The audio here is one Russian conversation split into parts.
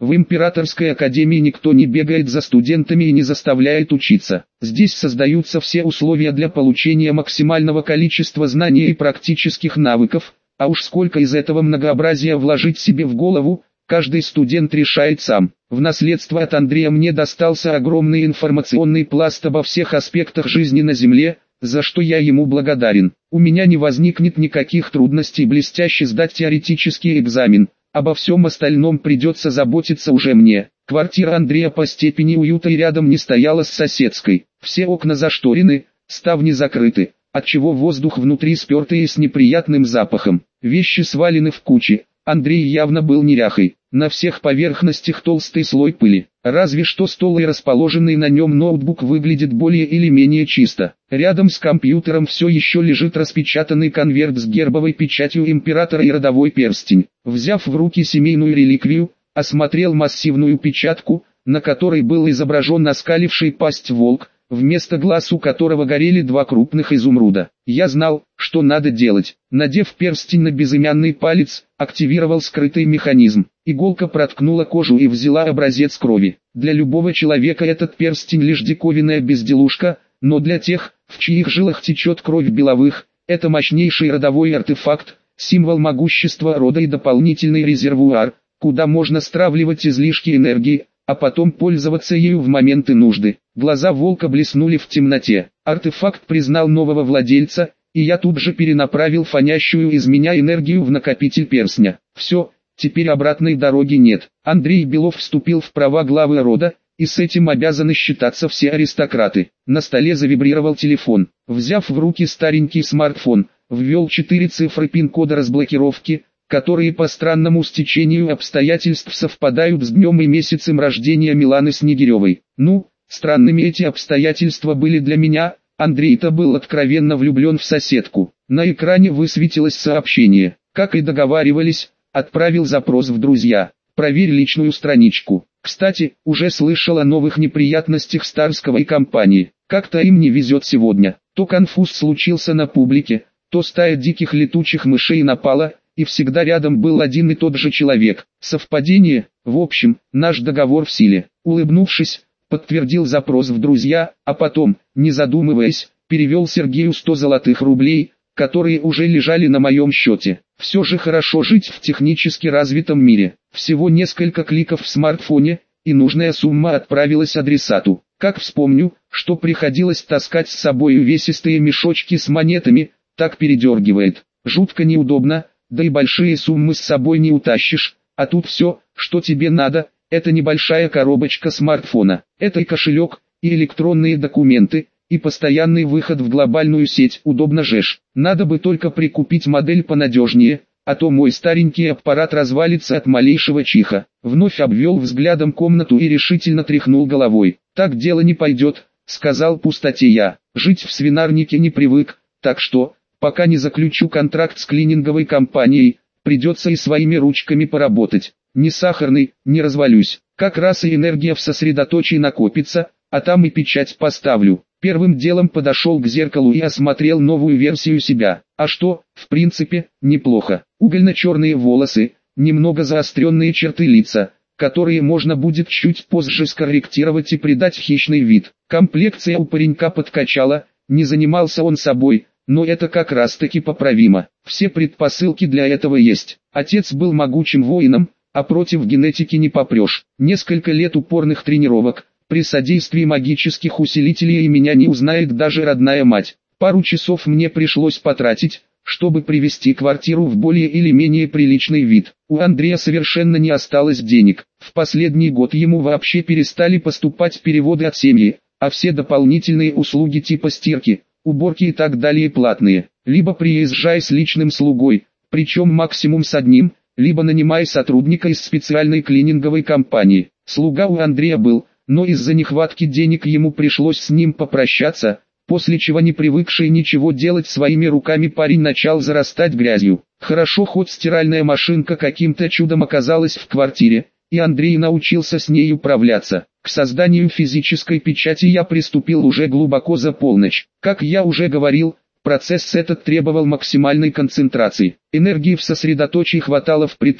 В Императорской академии никто не бегает за студентами и не заставляет учиться. Здесь создаются все условия для получения максимального количества знаний и практических навыков, а уж сколько из этого многообразия вложить себе в голову, каждый студент решает сам. В наследство от Андрея мне достался огромный информационный пласт обо всех аспектах жизни на Земле, за что я ему благодарен. У меня не возникнет никаких трудностей блестяще сдать теоретический экзамен. Обо всем остальном придется заботиться уже мне. Квартира Андрея по степени уюта и рядом не стояла с соседской. Все окна зашторены, ставни закрыты, отчего воздух внутри спертый и с неприятным запахом. Вещи свалены в кучи. Андрей явно был неряхой. На всех поверхностях толстый слой пыли. Разве что стол и расположенный на нем ноутбук выглядит более или менее чисто. Рядом с компьютером все еще лежит распечатанный конверт с гербовой печатью императора и родовой перстень. Взяв в руки семейную реликвию, осмотрел массивную печатку, на которой был изображен оскаливший пасть волк, вместо глаз у которого горели два крупных изумруда. Я знал, что надо делать. Надев перстень на безымянный палец, активировал скрытый механизм. Иголка проткнула кожу и взяла образец крови. Для любого человека этот перстень лишь диковинная безделушка, но для тех, в чьих жилах течет кровь Беловых, это мощнейший родовой артефакт, символ могущества рода и дополнительный резервуар, куда можно стравливать излишки энергии, а потом пользоваться ею в моменты нужды. Глаза волка блеснули в темноте. Артефакт признал нового владельца, и я тут же перенаправил фонящую из меня энергию в накопитель перстня. Все, теперь обратной дороги нет. Андрей Белов вступил в права главы рода, и с этим обязаны считаться все аристократы. На столе завибрировал телефон. Взяв в руки старенький смартфон, ввел 4 цифры пин-кода разблокировки, которые по странному стечению обстоятельств совпадают с днем и месяцем рождения Миланы Снегиревой. Ну, странными эти обстоятельства были для меня. Андрей-то был откровенно влюблен в соседку. На экране высветилось сообщение. Как и договаривались, отправил запрос в друзья. Проверь личную страничку. Кстати, уже слышал о новых неприятностях Старского и компании. Как-то им не везет сегодня. То конфуз случился на публике, то стая диких летучих мышей напала, и всегда рядом был один и тот же человек. Совпадение? В общем, наш договор в силе. Улыбнувшись, подтвердил запрос в друзья, а потом, не задумываясь, перевел Сергею 100 золотых рублей, которые уже лежали на моем счете. Все же хорошо жить в технически развитом мире. Всего несколько кликов в смартфоне, и нужная сумма отправилась адресату. Как вспомню, что приходилось таскать с собой увесистые мешочки с монетами, так передергивает. Жутко неудобно, да и большие суммы с собой не утащишь, а тут все, что тебе надо, это небольшая коробочка смартфона. Это и кошелек, и электронные документы, и постоянный выход в глобальную сеть. Удобно же ж. Надо бы только прикупить модель понадежнее, а то мой старенький аппарат развалится от малейшего чиха. Вновь обвел взглядом комнату и решительно тряхнул головой. Так дело не пойдет, сказал пустоте я. Жить в свинарнике не привык, так что, пока не заключу контракт с клининговой компанией, придется и своими ручками поработать. Не сахарный, не развалюсь. Как раз и энергия в сосредоточии накопится, а там и печать поставлю. Первым делом подошел к зеркалу и осмотрел новую версию себя. А что, в принципе, неплохо. Угольно-черные волосы, немного заостренные черты лица, которые можно будет чуть позже скорректировать и придать хищный вид. Комплекция у паренька подкачала, не занимался он собой, но это как раз таки поправимо. Все предпосылки для этого есть. Отец был могучим воином, а против генетики не попрешь. Несколько лет упорных тренировок, при содействии магических усилителей и меня не узнает даже родная мать. Пару часов мне пришлось потратить, чтобы привести квартиру в более или менее приличный вид. У Андрея совершенно не осталось денег. В последний год ему вообще перестали поступать переводы от семьи, а все дополнительные услуги типа стирки, уборки и так далее платные. Либо приезжай с личным слугой, причем максимум с одним, либо нанимай сотрудника из специальной клининговой компании. Слуга у Андрея был, но из-за нехватки денег ему пришлось с ним попрощаться, после чего не привыкший ничего делать своими руками парень начал зарастать грязью. Хорошо хоть стиральная машинка каким-то чудом оказалась в квартире, и Андрей научился с ней управляться. К созданию физической печати я приступил уже глубоко за полночь. Как я уже говорил, процесс этот требовал максимальной концентрации. Энергии в сосредоточии хватало впритык,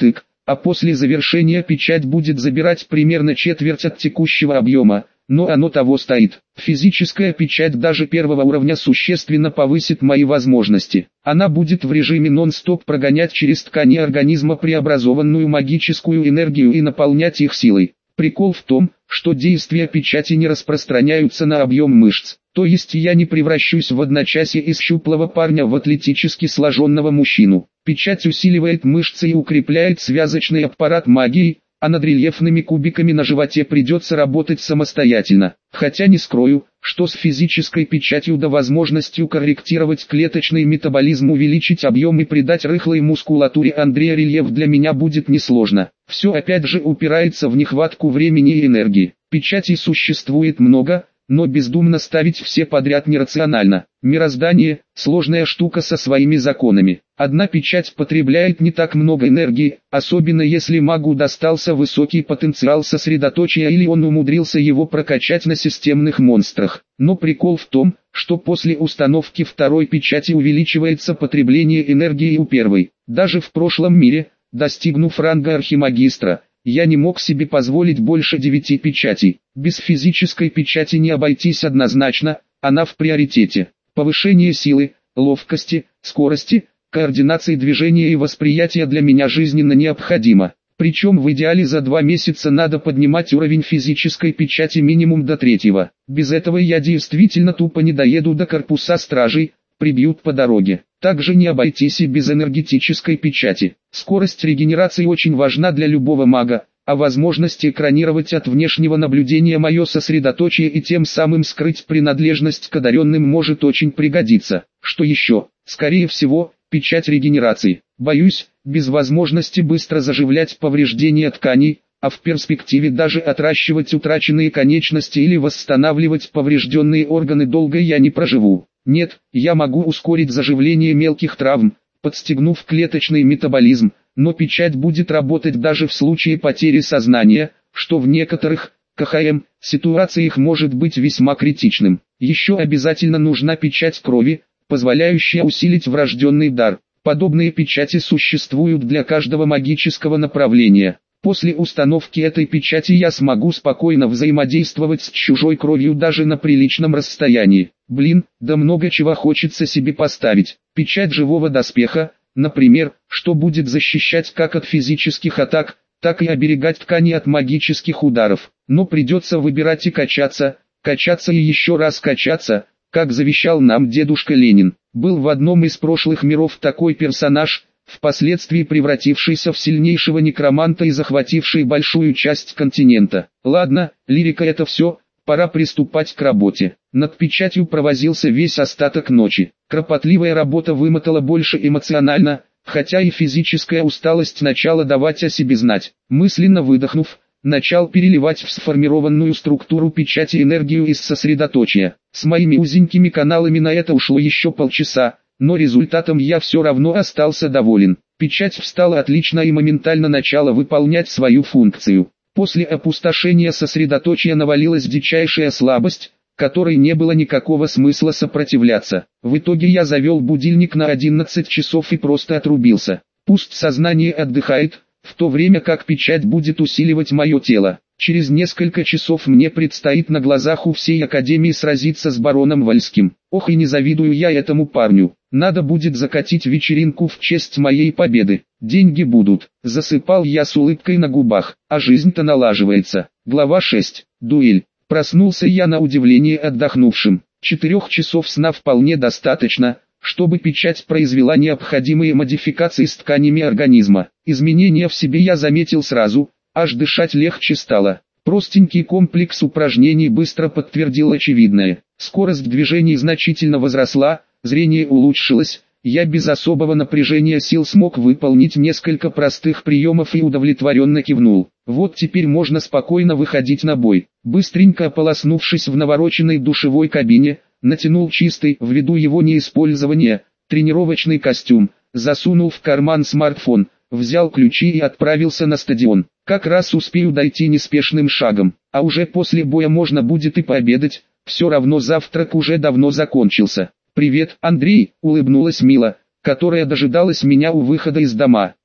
а после завершения печать будет забирать примерно четверть от текущего объема, но оно того стоит. Физическая печать даже первого уровня существенно повысит мои возможности. Она будет в режиме нон-стоп прогонять через ткани организма преобразованную магическую энергию и наполнять их силой. Прикол в том, что действия печати не распространяются на объем мышц. То есть я не превращусь в одночасье из щуплого парня в атлетически сложенного мужчину. Печать усиливает мышцы и укрепляет связочный аппарат магии, а над рельефными кубиками на животе придется работать самостоятельно. Хотя не скрою, что с физической печатью да возможностью корректировать клеточный метаболизм, увеличить объем и придать рыхлой мускулатуре Андрея рельеф для меня будет несложно. Все опять же упирается в нехватку времени и энергии. Печатей существует много, но бездумно ставить все подряд нерационально. Мироздание – сложная штука со своими законами. Одна печать потребляет не так много энергии, особенно если магу достался высокий потенциал сосредоточия или он умудрился его прокачать на системных монстрах. Но прикол в том, что после установки второй печати увеличивается потребление энергии у первой. Даже в прошлом мире, достигнув ранга архимагистра, я не мог себе позволить больше 9 печатей. Без физической печати не обойтись однозначно, она в приоритете. Повышение силы, ловкости, скорости, координации движения и восприятия для меня жизненно необходимо. Причем в идеале за 2 месяца надо поднимать уровень физической печати минимум до 3-го. Без этого я действительно тупо не доеду до корпуса стражей, прибьют по дороге. Также не обойтись и без энергетической печати. Скорость регенерации очень важна для любого мага, а возможность экранировать от внешнего наблюдения мое сосредоточие и тем самым скрыть принадлежность к одаренным может очень пригодиться. Что еще? Скорее всего, печать регенерации. Боюсь, без возможности быстро заживлять повреждения тканей, а в перспективе даже отращивать утраченные конечности или восстанавливать поврежденные органы долго я не проживу. Нет, я могу ускорить заживление мелких травм, подстегнув клеточный метаболизм, но печать будет работать даже в случае потери сознания, что в некоторых, КХМ, ситуациях может быть весьма критичным. Еще обязательно нужна печать крови, позволяющая усилить врожденный дар. Подобные печати существуют для каждого магического направления. После установки этой печати я смогу спокойно взаимодействовать с чужой кровью даже на приличном расстоянии. Блин, да много чего хочется себе поставить. Печать живого доспеха, например, что будет защищать как от физических атак, так и оберегать ткани от магических ударов. Но придется выбирать и качаться и еще раз качаться, как завещал нам дедушка Ленин. Был в одном из прошлых миров такой персонаж, впоследствии превратившийся в сильнейшего некроманта и захвативший большую часть континента. Ладно, лирика это все, пора приступать к работе. Над печатью провозился весь остаток ночи. Кропотливая работа вымотала больше эмоционально, хотя и физическая усталость начала давать о себе знать. Мысленно выдохнув, начал переливать в сформированную структуру печати энергию из сосредоточия. С моими узенькими каналами на это ушло еще полчаса, но результатом я все равно остался доволен. Печать встала отлично и моментально начала выполнять свою функцию. После опустошения сосредоточия навалилась дичайшая слабость, которой не было никакого смысла сопротивляться. В итоге я завел будильник на 11 часов и просто отрубился. Пусть сознание отдыхает, в то время как печать будет усиливать мое тело. Через несколько часов мне предстоит на глазах у всей Академии сразиться с бароном Вальским. Ох и не завидую я этому парню. Надо будет закатить вечеринку в честь моей победы. Деньги будут. Засыпал я с улыбкой на губах, а жизнь-то налаживается. Глава 6. Дуэль. Проснулся я на удивление отдохнувшим. 4 часов сна вполне достаточно, чтобы печать произвела необходимые модификации с тканями организма. Изменения в себе я заметил сразу, аж дышать легче стало. Простенький комплекс упражнений быстро подтвердил очевидное. Скорость движений значительно возросла, зрение улучшилось, я без особого напряжения сил смог выполнить несколько простых приемов и удовлетворенно кивнул. Вот теперь можно спокойно выходить на бой. Быстренько ополоснувшись в навороченной душевой кабине, натянул чистый, ввиду его неиспользования, тренировочный костюм, засунул в карман смартфон, взял ключи и отправился на стадион. Как раз успею дойти неспешным шагом, а уже после боя можно будет и пообедать, все равно завтрак уже давно закончился. «Привет, Андрей», — улыбнулась Мила, которая дожидалась меня у выхода из дома.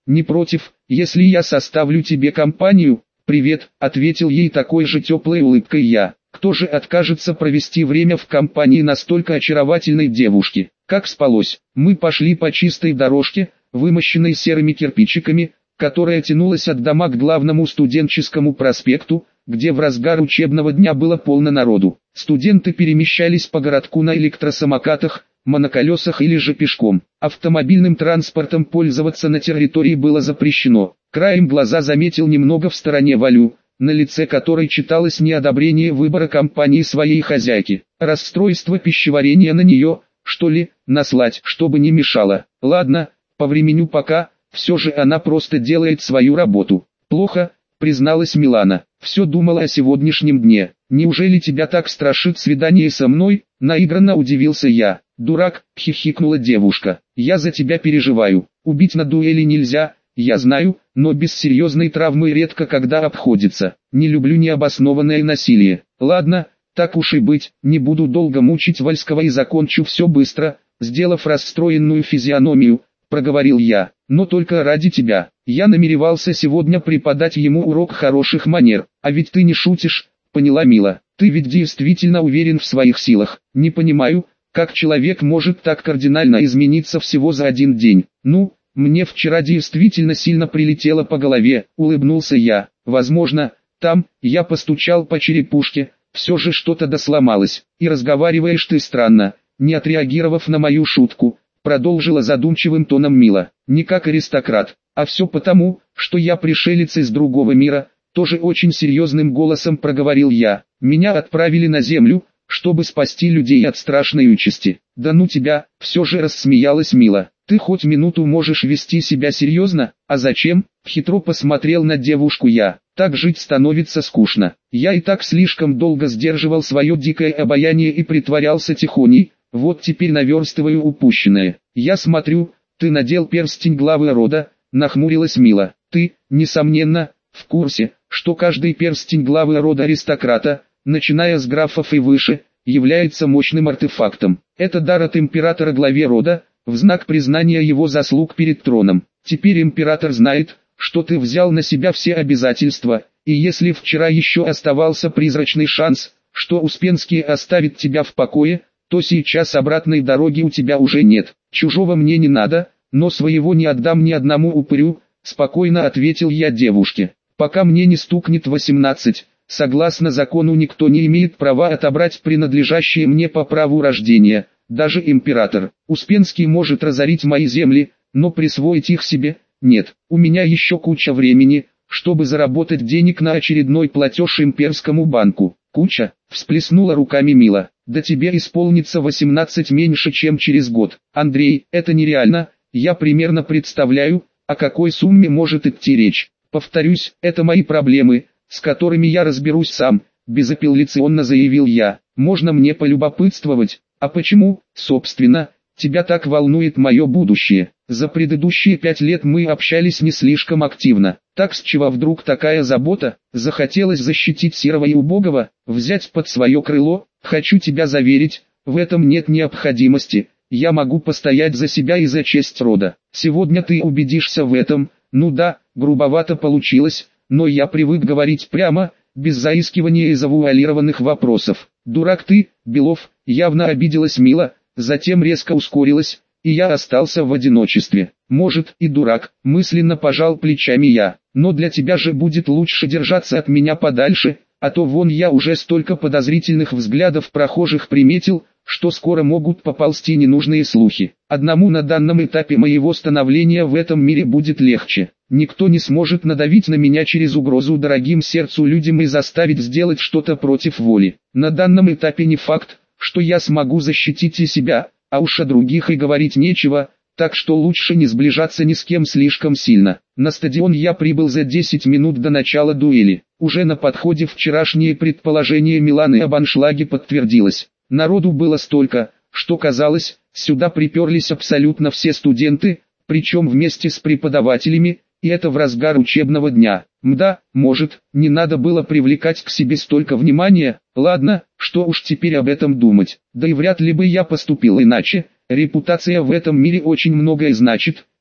не против, если я составлю тебе компанию?» «Привет», — ответил ей такой же теплой улыбкой я. «Кто же откажется провести время в компании настолько очаровательной девушки?» Как спалось? Мы пошли по чистой дорожке, вымощенной серыми кирпичиками, которая тянулась от дома к главному студенческому проспекту, где в разгар учебного дня было полно народу. Студенты перемещались по городку на электросамокатах, моноколесах или же пешком. Автомобильным транспортом пользоваться на территории было запрещено. Краем глаза заметил немного в стороне Валю, на лице которой читалось неодобрение выбора компании своей хозяйки. Расстройство пищеварения на нее, что ли, наслать, чтобы не мешало. Ладно, повременю пока, все же она просто делает свою работу. Плохо, призналась Милана. Все думала о сегодняшнем дне. Неужели тебя так страшит свидание со мной? Наигранно удивился я. Дурак, хихикнула девушка. Я за тебя переживаю. Убить на дуэли нельзя, я знаю, но без серьезной травмы редко когда обходится. Не люблю необоснованное насилие. Ладно, так уж и быть, не буду долго мучить Вальского и закончу все быстро, сделав расстроенную физиономию, проговорил я. Но только ради тебя. Я намеревался сегодня преподать ему урок хороших манер. А ведь ты не шутишь, поняла Мила. Ты ведь действительно уверен в своих силах. Не понимаю, как человек может так кардинально измениться всего за один день. Ну, мне вчера действительно сильно прилетело по голове, улыбнулся я. Возможно, там, я постучал по черепушке, все же что-то досломалось. И разговариваешь ты странно, не отреагировав на мою шутку, продолжила задумчивым тоном Мила. Не как аристократ, а все потому, что я пришелец из другого мира, тоже очень серьезным голосом проговорил я. Меня отправили на землю, чтобы спасти людей от страшной участи. Да ну тебя, все же рассмеялась Мила. Ты хоть минуту можешь вести себя серьезно, а зачем? Хитро посмотрел на девушку я. Так жить становится скучно. Я и так слишком долго сдерживал свое дикое обаяние и притворялся тихоней, вот теперь наверстываю упущенное. Я смотрю, ты надел перстень главы рода, нахмурилась Мила. Ты, несомненно, в курсе, что каждый перстень главы рода аристократа, начиная с графов и выше, является мощным артефактом. Это дар от императора главе рода, в знак признания его заслуг перед троном. Теперь император знает, что ты взял на себя все обязательства, и если вчера еще оставался призрачный шанс, что Успенский оставит тебя в покое, то сейчас обратной дороги у тебя уже нет. Чужого мне не надо, но своего не отдам ни одному упырю, спокойно ответил я девушке. Пока мне не стукнет 18, согласно закону никто не имеет права отобрать принадлежащие мне по праву рождения, даже император. Успенский может разорить мои земли, но присвоить их себе – нет. У меня еще куча времени, чтобы заработать денег на очередной платеж имперскому банку. Куча, всплеснула руками Мила. Да тебе исполнится 18 меньше, чем через год. Андрей, это нереально, я примерно представляю, о какой сумме может идти речь. Повторюсь, это мои проблемы, с которыми я разберусь сам, безапелляционно заявил я. Можно мне полюбопытствовать, а почему, собственно, тебя так волнует мое будущее? За предыдущие 5 лет мы общались не слишком активно. Так с чего вдруг такая забота? Захотелось защитить серого и убогого, взять под свое крыло? Хочу тебя заверить, в этом нет необходимости. Я могу постоять за себя и за честь рода. Сегодня ты убедишься в этом. Ну да, грубовато получилось, но я привык говорить прямо, без заискивания и завуалированных вопросов. Дурак ты, Белов, явно обиделась Мила, затем резко ускорилась, и я остался в одиночестве. Может, и дурак, мысленно пожал плечами я, но для тебя же будет лучше держаться от меня подальше, а то вон я уже столько подозрительных взглядов прохожих приметил, что скоро могут поползти ненужные слухи. Одному на данном этапе моего становления в этом мире будет легче. Никто не сможет надавить на меня через угрозу дорогим сердцу людям и заставить сделать что-то против воли. На данном этапе не факт, что я смогу защитить и себя, а уж о других и говорить нечего, так что лучше не сближаться ни с кем слишком сильно. На стадион я прибыл за 10 минут до начала дуэли. Уже на подходе вчерашнее предположение Миланы об аншлаге подтвердилось. Народу было столько, что казалось, сюда приперлись абсолютно все студенты, причем вместе с преподавателями, и это в разгар учебного дня. Мда, может, не надо было привлекать к себе столько внимания, ладно, что уж теперь об этом думать. Да и вряд ли бы я поступил иначе, репутация в этом мире очень многое значит,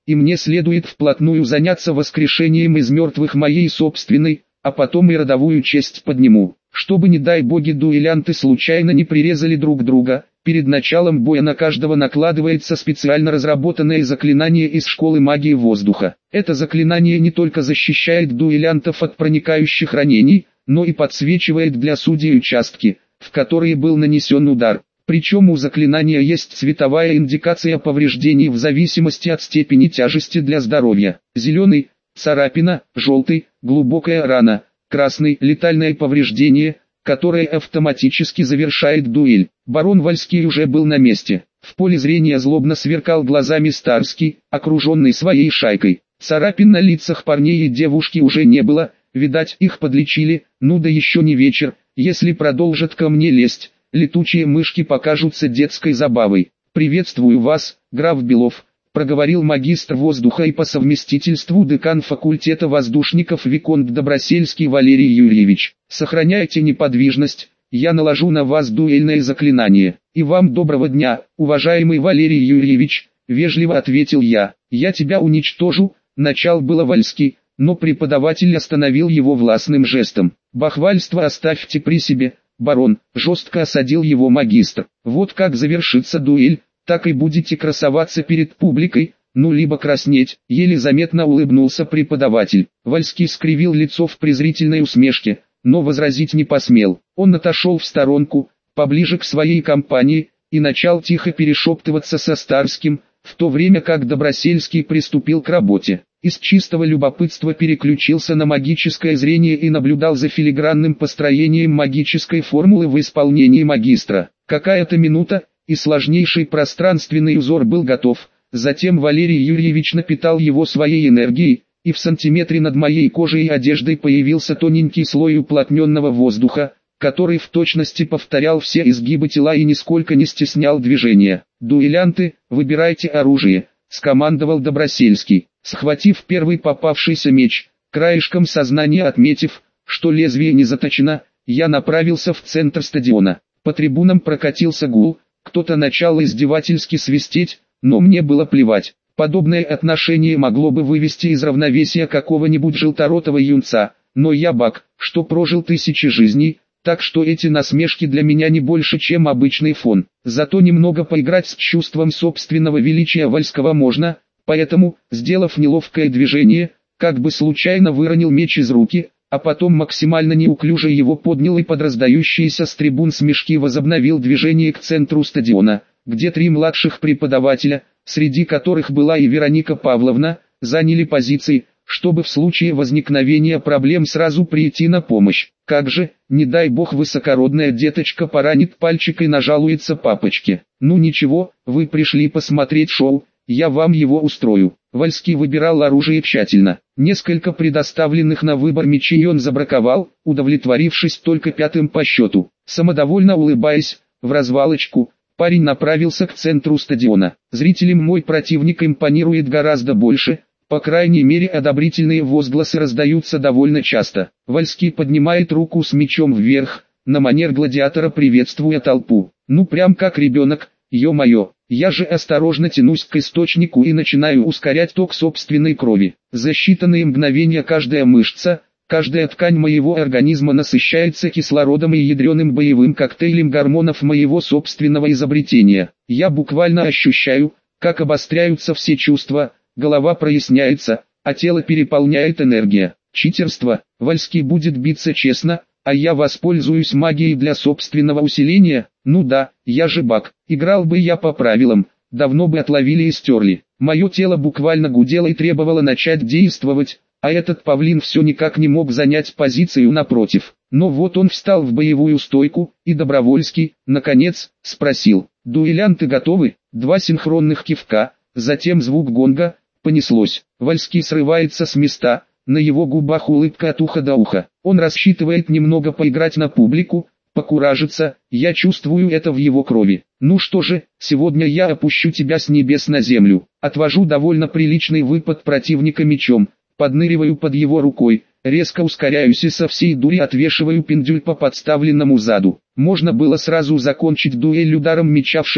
и мне следует вплотную заняться воскрешением из мертвых моей собственной, а потом и родовую честь подниму. Чтобы, не дай боги, дуэлянты случайно не прирезали друг друга, перед началом боя на каждого накладывается специально разработанное заклинание из школы магии воздуха. Это заклинание не только защищает дуэлянтов от проникающих ранений, но и подсвечивает для судей участки, в которые был нанесен удар. Причем у заклинания есть цветовая индикация повреждений в зависимости от степени тяжести для здоровья. Зеленый – царапина, желтый – глубокая рана, красный – летальное повреждение, которое автоматически завершает дуэль. Барон Вальский уже был на месте. В поле зрения злобно сверкал глазами Старский, окруженный своей шайкой. Царапин на лицах парней и девушки уже не было, видать, их подлечили. Ну да еще не вечер, если продолжат ко мне лезть, летучие мышки покажутся детской забавой. «Приветствую вас, граф Белов», — проговорил магистр воздуха и по совместительству декан факультета воздушников виконт Добросельский Валерий Юрьевич. «Сохраняйте неподвижность, я наложу на вас дуэльное заклинание. И вам доброго дня, уважаемый Валерий Юрьевич», — вежливо ответил я. «Я тебя уничтожу», — начал было Вальский, но преподаватель остановил его властным жестом. «Бахвальство оставьте при себе, барон», — жестко осадил его магистр. «Вот как завершится дуэль, так и будете красоваться перед публикой, ну либо краснеть», — еле заметно улыбнулся преподаватель. Вальский скривил лицо в презрительной усмешке, но возразить не посмел. Он отошел в сторонку, поближе к своей компании, и начал тихо перешептываться со Старским, в то время как Добросельский приступил к работе. Из чистого любопытства переключился на магическое зрение и наблюдал за филигранным построением магической формулы в исполнении магистра. Какая-то минута, и сложнейший пространственный узор был готов. Затем Валерий Юрьевич напитал его своей энергией, и в сантиметре над моей кожей и одеждой появился тоненький слой уплотненного воздуха, который в точности повторял все изгибы тела и нисколько не стеснял движения. «Дуэлянты, выбирайте оружие», — скомандовал Добросельский. Схватив первый попавшийся меч, краешком сознания отметив, что лезвие не заточено, я направился в центр стадиона. По трибунам прокатился гул, кто-то начал издевательски свистеть, но мне было плевать. Подобное отношение могло бы вывести из равновесия какого-нибудь желторотого юнца, но я бак, что прожил тысячи жизней, так что эти насмешки для меня не больше, чем обычный фон. Зато немного поиграть с чувством собственного величия Вальского можно. Поэтому, сделав неловкое движение, как бы случайно выронил меч из руки, а потом максимально неуклюже его поднял и под раздающиеся с трибун смешки возобновил движение к центру стадиона, где 3 младших преподавателя, среди которых была и Вероника Павловна, заняли позиции, чтобы в случае возникновения проблем сразу прийти на помощь. Как же, не дай бог высокородная деточка поранит пальчик и нажалуется папочке. Ну ничего, вы пришли посмотреть шоу. Я вам его устрою. Вальский выбирал оружие тщательно. Несколько предоставленных на выбор мечей он забраковал, удовлетворившись только 5-м по счету. Самодовольно улыбаясь, в развалочку, парень направился к центру стадиона. Зрителям мой противник импонирует гораздо больше, по крайней мере одобрительные возгласы раздаются довольно часто. Вальский поднимает руку с мечом вверх, на манер гладиатора приветствуя толпу. Ну прям как ребенок, ё-моё. Я же осторожно тянусь к источнику и начинаю ускорять ток собственной крови. За считанные мгновения каждая мышца, каждая ткань моего организма насыщается кислородом и ядреным боевым коктейлем гормонов моего собственного изобретения. Я буквально ощущаю, как обостряются все чувства, голова проясняется, а тело переполняет энергия. Читерство. Вальский будет биться честно, а я воспользуюсь магией для собственного усиления. Ну да, я же бак. Играл бы я по правилам, давно бы отловили и стерли. Мое тело буквально гудело и требовало начать действовать, а этот павлин все никак не мог занять позицию напротив. Но вот он встал в боевую стойку, и Добровольский, наконец, спросил: «Дуэлянты готовы?» 2 синхронных кивка, затем звук гонга, понеслось. Вальский срывается с места, на его губах улыбка от уха до уха. Он рассчитывает немного поиграть на публику, покуражиться, я чувствую это в его крови. «Ну что же, сегодня я опущу тебя с небес на землю». Отвожу довольно приличный выпад противника мечом, подныриваю под его рукой, резко ускоряюсь и со всей дури отвешиваю пиндюль по подставленному заду. Можно было сразу закончить дуэль ударом меча в шею,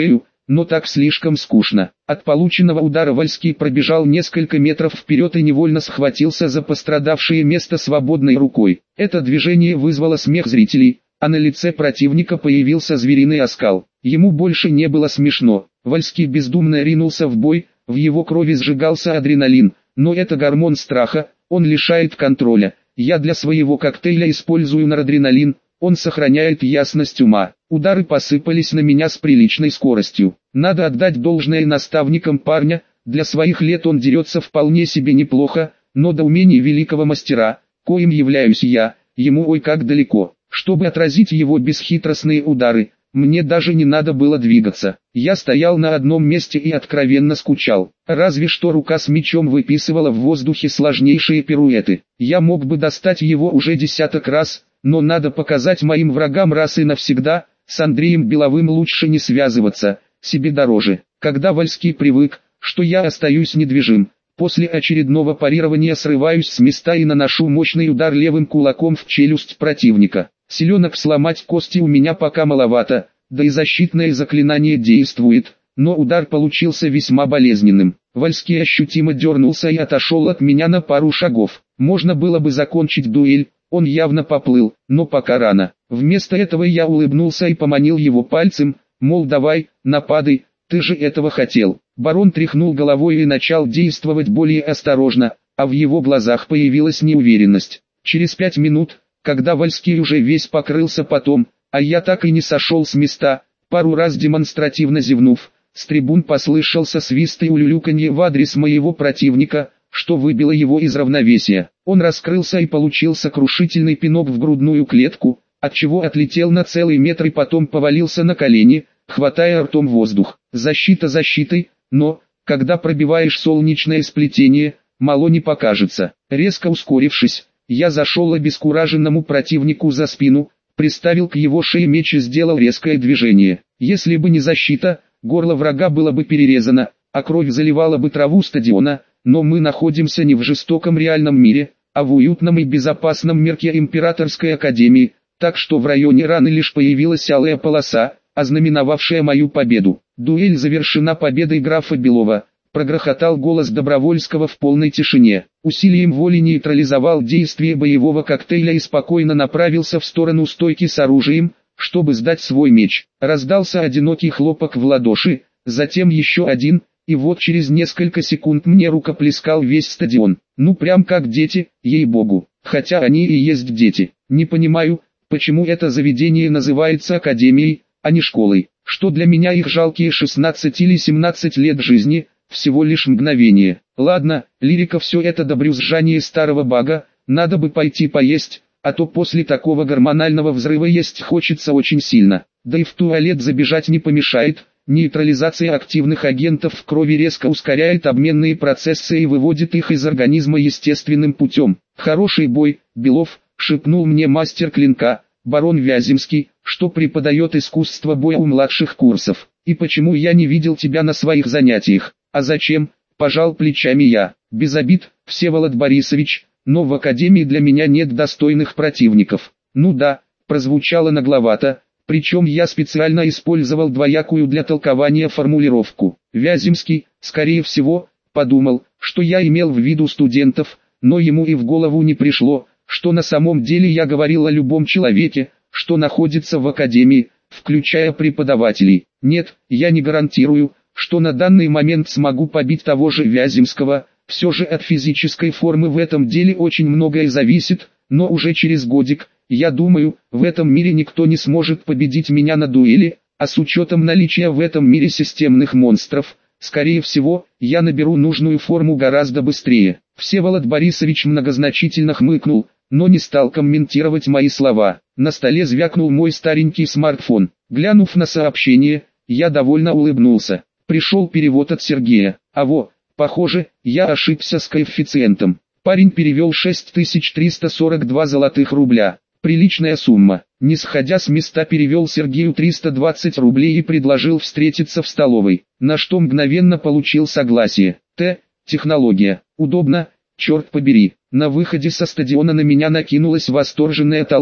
но так слишком скучно. От полученного удара Вольский пробежал несколько метров вперед и невольно схватился за пострадавшее место свободной рукой. Это движение вызвало смех зрителей, а на лице противника появился звериный оскал. Ему больше не было смешно. Вольский бездумно ринулся в бой, в его крови сжигался адреналин, но это гормон страха, он лишает контроля. Я для своего коктейля использую норадреналин, он сохраняет ясность ума. Удары посыпались на меня с приличной скоростью. Надо отдать должное наставникам парня, для своих лет он дерется вполне себе неплохо, но до умений великого мастера, коим являюсь я, ему ой как далеко. Чтобы отразить его бесхитростные удары, мне даже не надо было двигаться. Я стоял на одном месте и откровенно скучал. Разве что рука с мечом выписывала в воздухе сложнейшие пируэты. Я мог бы достать его уже десяток раз, но надо показать моим врагам раз и навсегда, с Андреем Беловым лучше не связываться, себе дороже. Когда Вольский привык, что я остаюсь недвижим, после очередного парирования срываюсь с места и наношу мощный удар левым кулаком в челюсть противника. Силенок сломать кости у меня пока маловато, да и защитное заклинание действует, но удар получился весьма болезненным. Вольский ощутимо дернулся и отошел от меня на пару шагов. Можно было бы закончить дуэль, он явно поплыл, но пока рано. Вместо этого я улыбнулся и поманил его пальцем, мол давай, нападай, ты же этого хотел. Барон тряхнул головой и начал действовать более осторожно, а в его глазах появилась неуверенность. Через 5 минут, когда Вольский уже весь покрылся потом, а я так и не сошел с места, пару раз демонстративно зевнув, с трибун послышался свист и улюлюканье в адрес моего противника, что выбило его из равновесия. Он раскрылся и получил сокрушительный пинок в грудную клетку, отчего отлетел на целый метр и потом повалился на колени, хватая ртом воздух. Защита защитой, но, когда пробиваешь солнечное сплетение, мало не покажется. Резко ускорившись, я зашел обескураженному противнику за спину, приставил к его шее меч и сделал резкое движение. Если бы не защита, горло врага было бы перерезано, а кровь заливала бы траву стадиона, но мы находимся не в жестоком реальном мире, а в уютном и безопасном мирке Императорской Академии, так что в районе раны лишь появилась алая полоса, ознаменовавшая мою победу. Дуэль завершена победой графа Белова, прогрохотал голос Добровольского в полной тишине. Усилием воли нейтрализовал действие боевого коктейля и спокойно направился в сторону стойки с оружием, чтобы сдать свой меч. Раздался одинокий хлопок в ладоши, затем еще один, и вот через несколько секунд мне рукоплескал весь стадион. Ну прям как дети, ей-богу, хотя они и есть дети. Не понимаю, почему это заведение называется академией, а не школой. Что для меня их жалкие 16 или 17 лет жизни, всего лишь мгновение. Ладно, лирика все это до брюзжания старого бага, надо бы пойти поесть, а то после такого гормонального взрыва есть хочется очень сильно. Да и в туалет забежать не помешает, нейтрализация активных агентов в крови резко ускоряет обменные процессы и выводит их из организма естественным путем. Хороший бой, Белов, шепнул мне мастер клинка, барон Вяземский, что преподает искусство боя у младших курсов. И почему я не видел тебя на своих занятиях? А зачем? Пожал плечами я. Без обид, Всеволод Борисович, но в академии для меня нет достойных противников. Ну да, прозвучало нагловато, причем я специально использовал двоякую для толкования формулировку. Вяземский, скорее всего, подумал, что я имел в виду студентов, но ему и в голову не пришло, что на самом деле я говорил о любом человеке, что находится в академии, включая преподавателей. Нет, я не гарантирую, что на данный момент смогу побить того же Вяземского, все же от физической формы в этом деле очень многое зависит, но уже через годик, я думаю, в этом мире никто не сможет победить меня на дуэли, а с учетом наличия в этом мире системных монстров, скорее всего, я наберу нужную форму гораздо быстрее. Всеволод Борисович многозначительно хмыкнул, но не стал комментировать мои слова. На столе звякнул мой старенький смартфон. Глянув на сообщение, я довольно улыбнулся. Пришел перевод от Сергея. Похоже, я ошибся с коэффициентом. Парень перевел 6342 золотых рубля. Приличная сумма. Не сходя с места перевел Сергею 320 рублей и предложил встретиться в столовой, на что мгновенно получил согласие. Технология. Удобно, черт побери. На выходе со стадиона на меня накинулась восторженная толпа.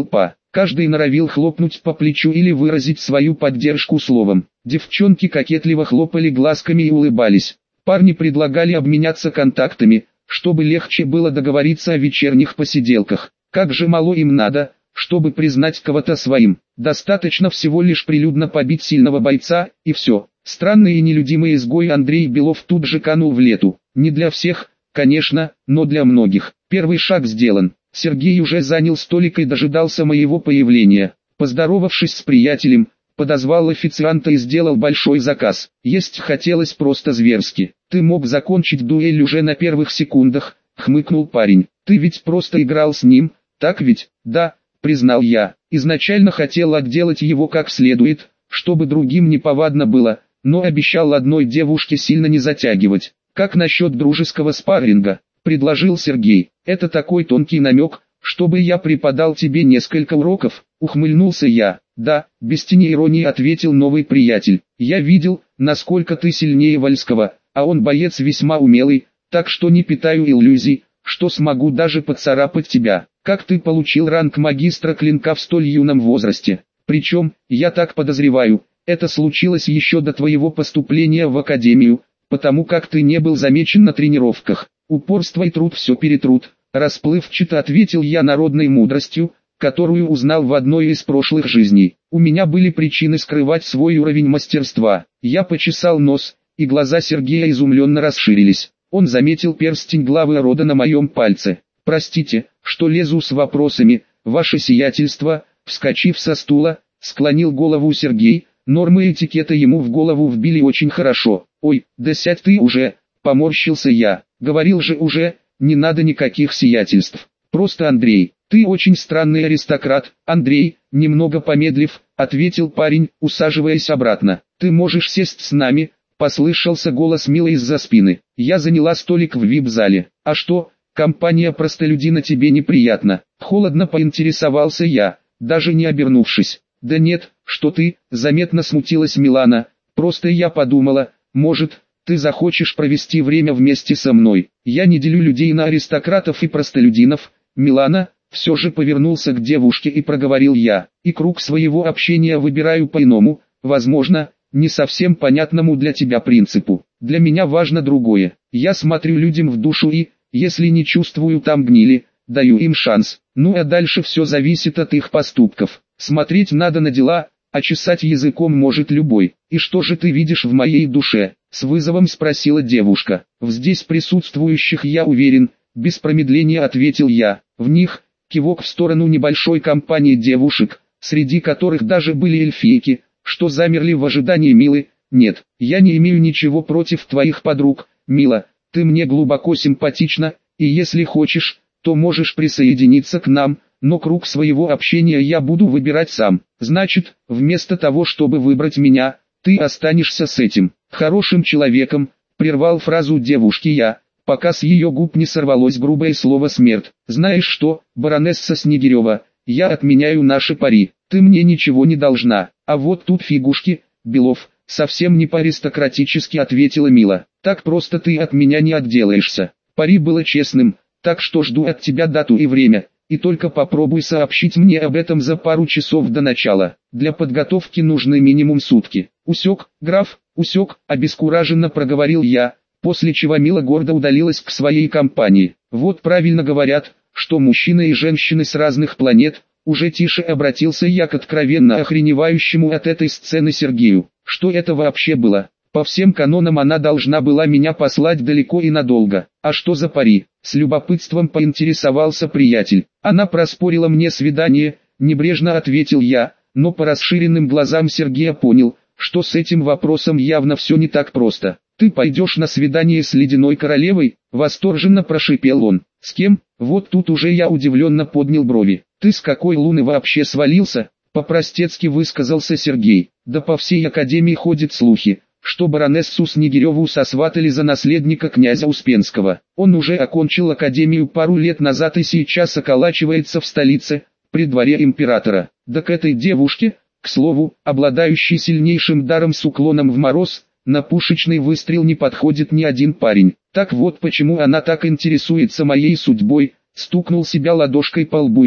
Каждый норовил хлопнуть по плечу или выразить свою поддержку словом. Девчонки кокетливо хлопали глазками и улыбались. Парни предлагали обменяться контактами, чтобы легче было договориться о вечерних посиделках. Как же мало им надо, чтобы признать кого-то своим. Достаточно всего лишь прилюдно побить сильного бойца, и все. Странный и нелюдимый изгой Андрей Белов тут же канул в лету. Не для всех, конечно, но для многих. Первый шаг сделан. Сергей уже занял столик и дожидался моего появления. Поздоровавшись с приятелем, подозвал официанта и сделал большой заказ. Есть хотелось просто зверски. «Ты мог закончить дуэль уже на первых секундах», — хмыкнул парень. «Ты ведь просто играл с ним, так ведь?» «Да», — признал я. «Изначально хотел отделать его как следует, чтобы другим неповадно было, но обещал одной девушке сильно не затягивать. Как насчет дружеского спарринга?» — предложил Сергей. «Это такой тонкий намек, чтобы я преподал тебе несколько уроков», — ухмыльнулся я. «Да», — без тени иронии ответил новый приятель. «Я видел, насколько ты сильнее Вольского, а он боец весьма умелый, так что не питаю иллюзий, что смогу даже поцарапать тебя. Как ты получил ранг магистра клинка в столь юном возрасте? Причем, я так подозреваю, это случилось еще до твоего поступления в академию, потому как ты не был замечен на тренировках. Упорство и труд все перетрут», — расплывчато ответил я народной мудростью, которую узнал в одной из прошлых жизней. У меня были причины скрывать свой уровень мастерства. Я почесал нос, и глаза Сергея изумленно расширились. Он заметил перстень главы рода на моем пальце. «Простите, что лезу с вопросами, ваше сиятельство», вскочив со стула, склонил голову Сергей. Нормы этикета ему в голову вбили очень хорошо. «Ой, да сядь ты уже», поморщился я. «Говорил же уже, не надо никаких сиятельств. Просто Андрей». «Ты очень странный аристократ, Андрей», немного помедлив, ответил парень, усаживаясь обратно. «Ты можешь сесть с нами», послышался голос Милы из-за спины. Я заняла столик в вип-зале. «А что, компания простолюдина тебе неприятна?» Холодно поинтересовался я, даже не обернувшись. «Да нет, что ты», заметно смутилась Милана. «Просто я подумала, может, ты захочешь провести время вместе со мной. Я не делю людей на аристократов и простолюдинов, Милана». Все же повернулся к девушке и проговорил я, и круг своего общения выбираю по-иному, возможно, не совсем понятному для тебя принципу. Для меня важно другое. Я смотрю людям в душу и, если не чувствую там гнили, даю им шанс. Ну а дальше все зависит от их поступков. Смотреть надо на дела, а чесать языком может любой. «И что же ты видишь в моей душе?» — с вызовом спросила девушка. «В здесь присутствующих я уверен», — без промедления ответил я. «В них...» Кивок в сторону небольшой компании девушек, среди которых даже были эльфийки, что замерли в ожидании Милы. «Нет, я не имею ничего против твоих подруг, Мила, ты мне глубоко симпатична, и если хочешь, то можешь присоединиться к нам, но круг своего общения я буду выбирать сам. Значит, вместо того, чтобы выбрать меня, ты останешься с этим хорошим человеком», прервал фразу девушки я, пока с ее губ не сорвалось грубое слово «смерть». «Знаешь что, баронесса Снегирева, я отменяю наши пари, ты мне ничего не должна, а вот тут фигушки, Белов», совсем не по-аристократически ответила Мила. «Так просто ты от меня не отделаешься. Пари было честным, так что жду от тебя дату и время, и только попробуй сообщить мне об этом за пару часов до начала. Для подготовки нужны минимум сутки». «Усек, граф, усек», обескураженно проговорил я, после чего Мила гордо удалилась к своей компании. «Вот правильно говорят, что мужчины и женщины с разных планет», уже тише обратился я к откровенно охреневающему от этой сцены Сергею. «Что это вообще было? По всем канонам она должна была меня послать далеко и надолго. А что за пари?» С любопытством поинтересовался приятель. «Она проспорила мне свидание», небрежно ответил я, но по расширенным глазам Сергея понял, что с этим вопросом явно все не так просто. «Ты пойдешь на свидание с ледяной королевой?» — восторженно прошипел он. «С кем?» Вот тут уже я удивленно поднял брови. «Ты с какой луны вообще свалился?» — по-простецки высказался Сергей. «Да по всей академии ходят слухи, что баронессу Снегиреву сосватали за наследника князя Успенского. Он уже окончил академию пару лет назад и сейчас околачивается в столице, при дворе императора. Да к этой девушке, к слову, обладающей сильнейшим даром с уклоном в мороз, на пушечный выстрел не подходит ни один парень. Так вот почему она так интересуется моей судьбой», стукнул себя ладошкой по лбу я.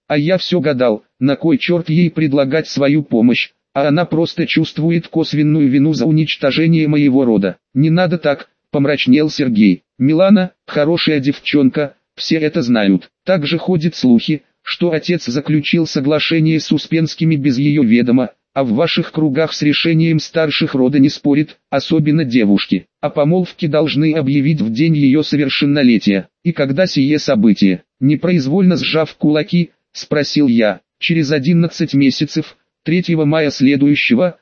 А я все гадал, на кой черт ей предлагать свою помощь, а она просто чувствует косвенную вину за уничтожение моего рода. Не надо так, помрачнел Сергей. Милана, хорошая девчонка, все это знают. Также ходят слухи, что отец заключил соглашение с Успенскими без ее ведома, а в ваших кругах с решением старших рода не спорит, особенно девушки. О помолвке должны объявить в день ее совершеннолетия. И когда сие событие, непроизвольно сжав кулаки, спросил я, через 11 месяцев, 3 мая следующего,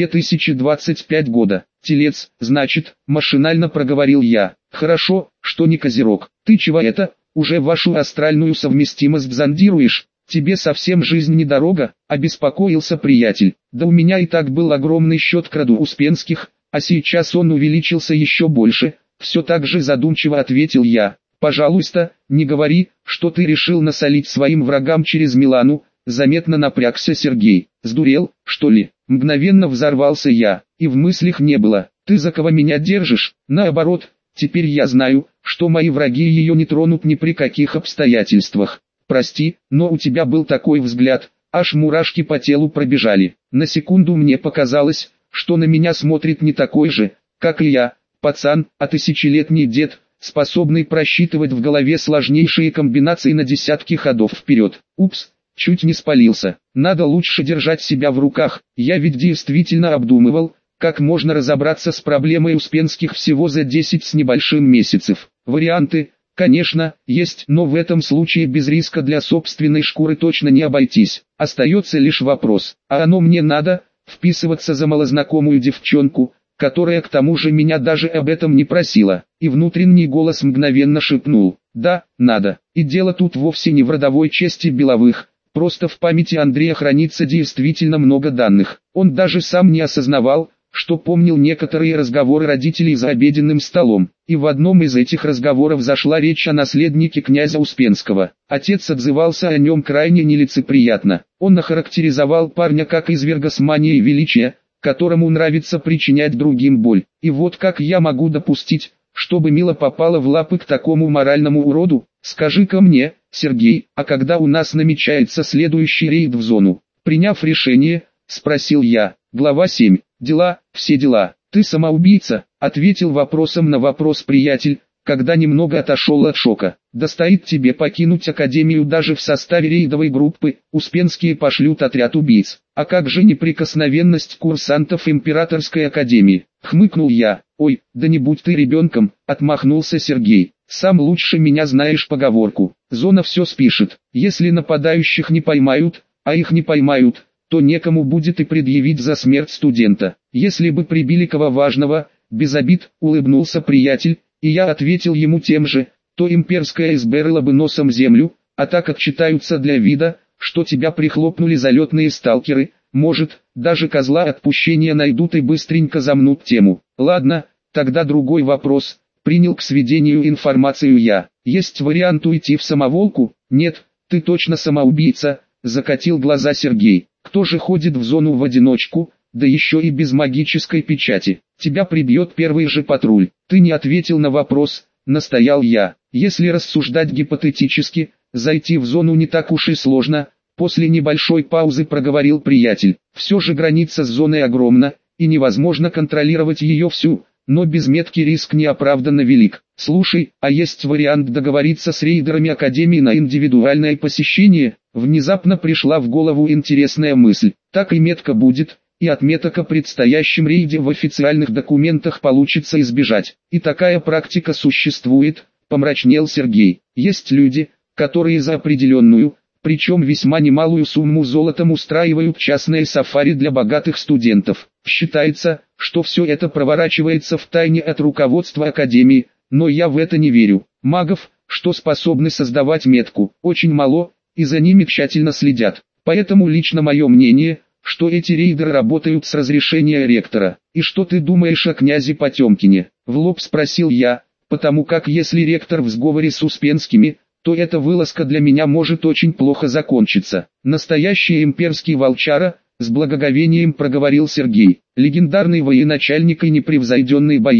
2025 года. Телец, значит, машинально проговорил я. Хорошо, что не козерог. Ты чего это, уже вашу астральную совместимость зондируешь? Тебе совсем жизнь не дорога, обеспокоился приятель. Да у меня и так был огромный счет к роду Успенских, а сейчас он увеличился еще больше. Все так же задумчиво ответил я. Пожалуйста, не говори, что ты решил насолить своим врагам через Милану. Заметно напрягся Сергей. Сдурел, что ли? Мгновенно взорвался я, и в мыслях не было. Ты за кого меня держишь? Наоборот, теперь я знаю, что мои враги ее не тронут ни при каких обстоятельствах. Прости, но у тебя был такой взгляд, аж мурашки по телу пробежали. На секунду мне показалось, что на меня смотрит не такой же, как и я, пацан, а тысячелетний дед, способный просчитывать в голове сложнейшие комбинации на десятки ходов вперед. Упс, чуть не спалился. Надо лучше держать себя в руках. Я ведь действительно обдумывал, как можно разобраться с проблемой Успенских всего за 10 с небольшим месяцев. Варианты, конечно, есть, но в этом случае без риска для собственной шкуры точно не обойтись. Остается лишь вопрос, а оно мне надо, вписываться за малознакомую девчонку, которая к тому же меня даже об этом не просила. И внутренний голос мгновенно шепнул: да, надо. И дело тут вовсе не в родовой чести Беловых. Просто в памяти Андрея хранится действительно много данных. Он даже сам не осознавал, что помнил некоторые разговоры родителей за обеденным столом. И в одном из этих разговоров зашла речь о наследнике князя Успенского. Отец отзывался о нем крайне нелицеприятно. Он охарактеризовал парня как изверга с манией величия, которому нравится причинять другим боль. И вот как я могу допустить, чтобы Мила попала в лапы к такому моральному уроду? Скажи-ка мне, Сергей, а когда у нас намечается следующий рейд в зону? Приняв решение, спросил я. Глава 7. Дела, все дела. Ты самоубийца, ответил вопросом на вопрос приятель, когда немного отошел от шока. Да стоит тебе покинуть академию даже в составе рейдовой группы, Успенские пошлют отряд убийц. А как же неприкосновенность курсантов императорской академии? Хмыкнул я. Ой, да не будь ты ребенком, отмахнулся Сергей. Сам лучше меня знаешь поговорку. Зона все спишет. Если нападающих не поймают, а их не поймают, то некому будет и предъявить за смерть студента. Если бы прибили кого важного, без обид, улыбнулся приятель, и я ответил ему тем же, то имперская СБ рыла бы носом землю, а так отчитаются для вида, что тебя прихлопнули залетные сталкеры, может, даже козла отпущения найдут и быстренько замнут тему. Ладно, тогда другой вопрос. Принял к сведению информацию я. Есть вариант уйти в самоволку? Нет, ты точно самоубийца, закатил глаза Сергей. Кто же ходит в зону в одиночку, да еще и без магической печати? Тебя прибьет первый же патруль. Ты не ответил на вопрос, настоял я. Если рассуждать гипотетически, зайти в зону не так уж и сложно. После небольшой паузы проговорил приятель. Все же граница с зоной огромна, и невозможно контролировать ее всю. Но без метки риск неоправданно велик. Слушай, а есть вариант договориться с рейдерами Академии на индивидуальное посещение? Внезапно пришла в голову интересная мысль. Так и метка будет, и отметок о предстоящем рейде в официальных документах получится избежать. И такая практика существует, помрачнел Сергей. Есть люди, которые за определенную, причем весьма немалую сумму золотом устраивают частные сафари для богатых студентов. Считается, что все это проворачивается в тайне от руководства Академии, но я в это не верю. Магов, что способны создавать метку, очень мало, и за ними тщательно следят. Поэтому лично мое мнение, что эти рейдеры работают с разрешения ректора. И что ты думаешь о князе Потемкине? В лоб спросил я, потому как если ректор в сговоре с Успенскими, то эта вылазка для меня может очень плохо закончиться. Настоящий имперский волчара, с благоговением проговорил Сергей. Легендарный военачальник и непревзойденный боец.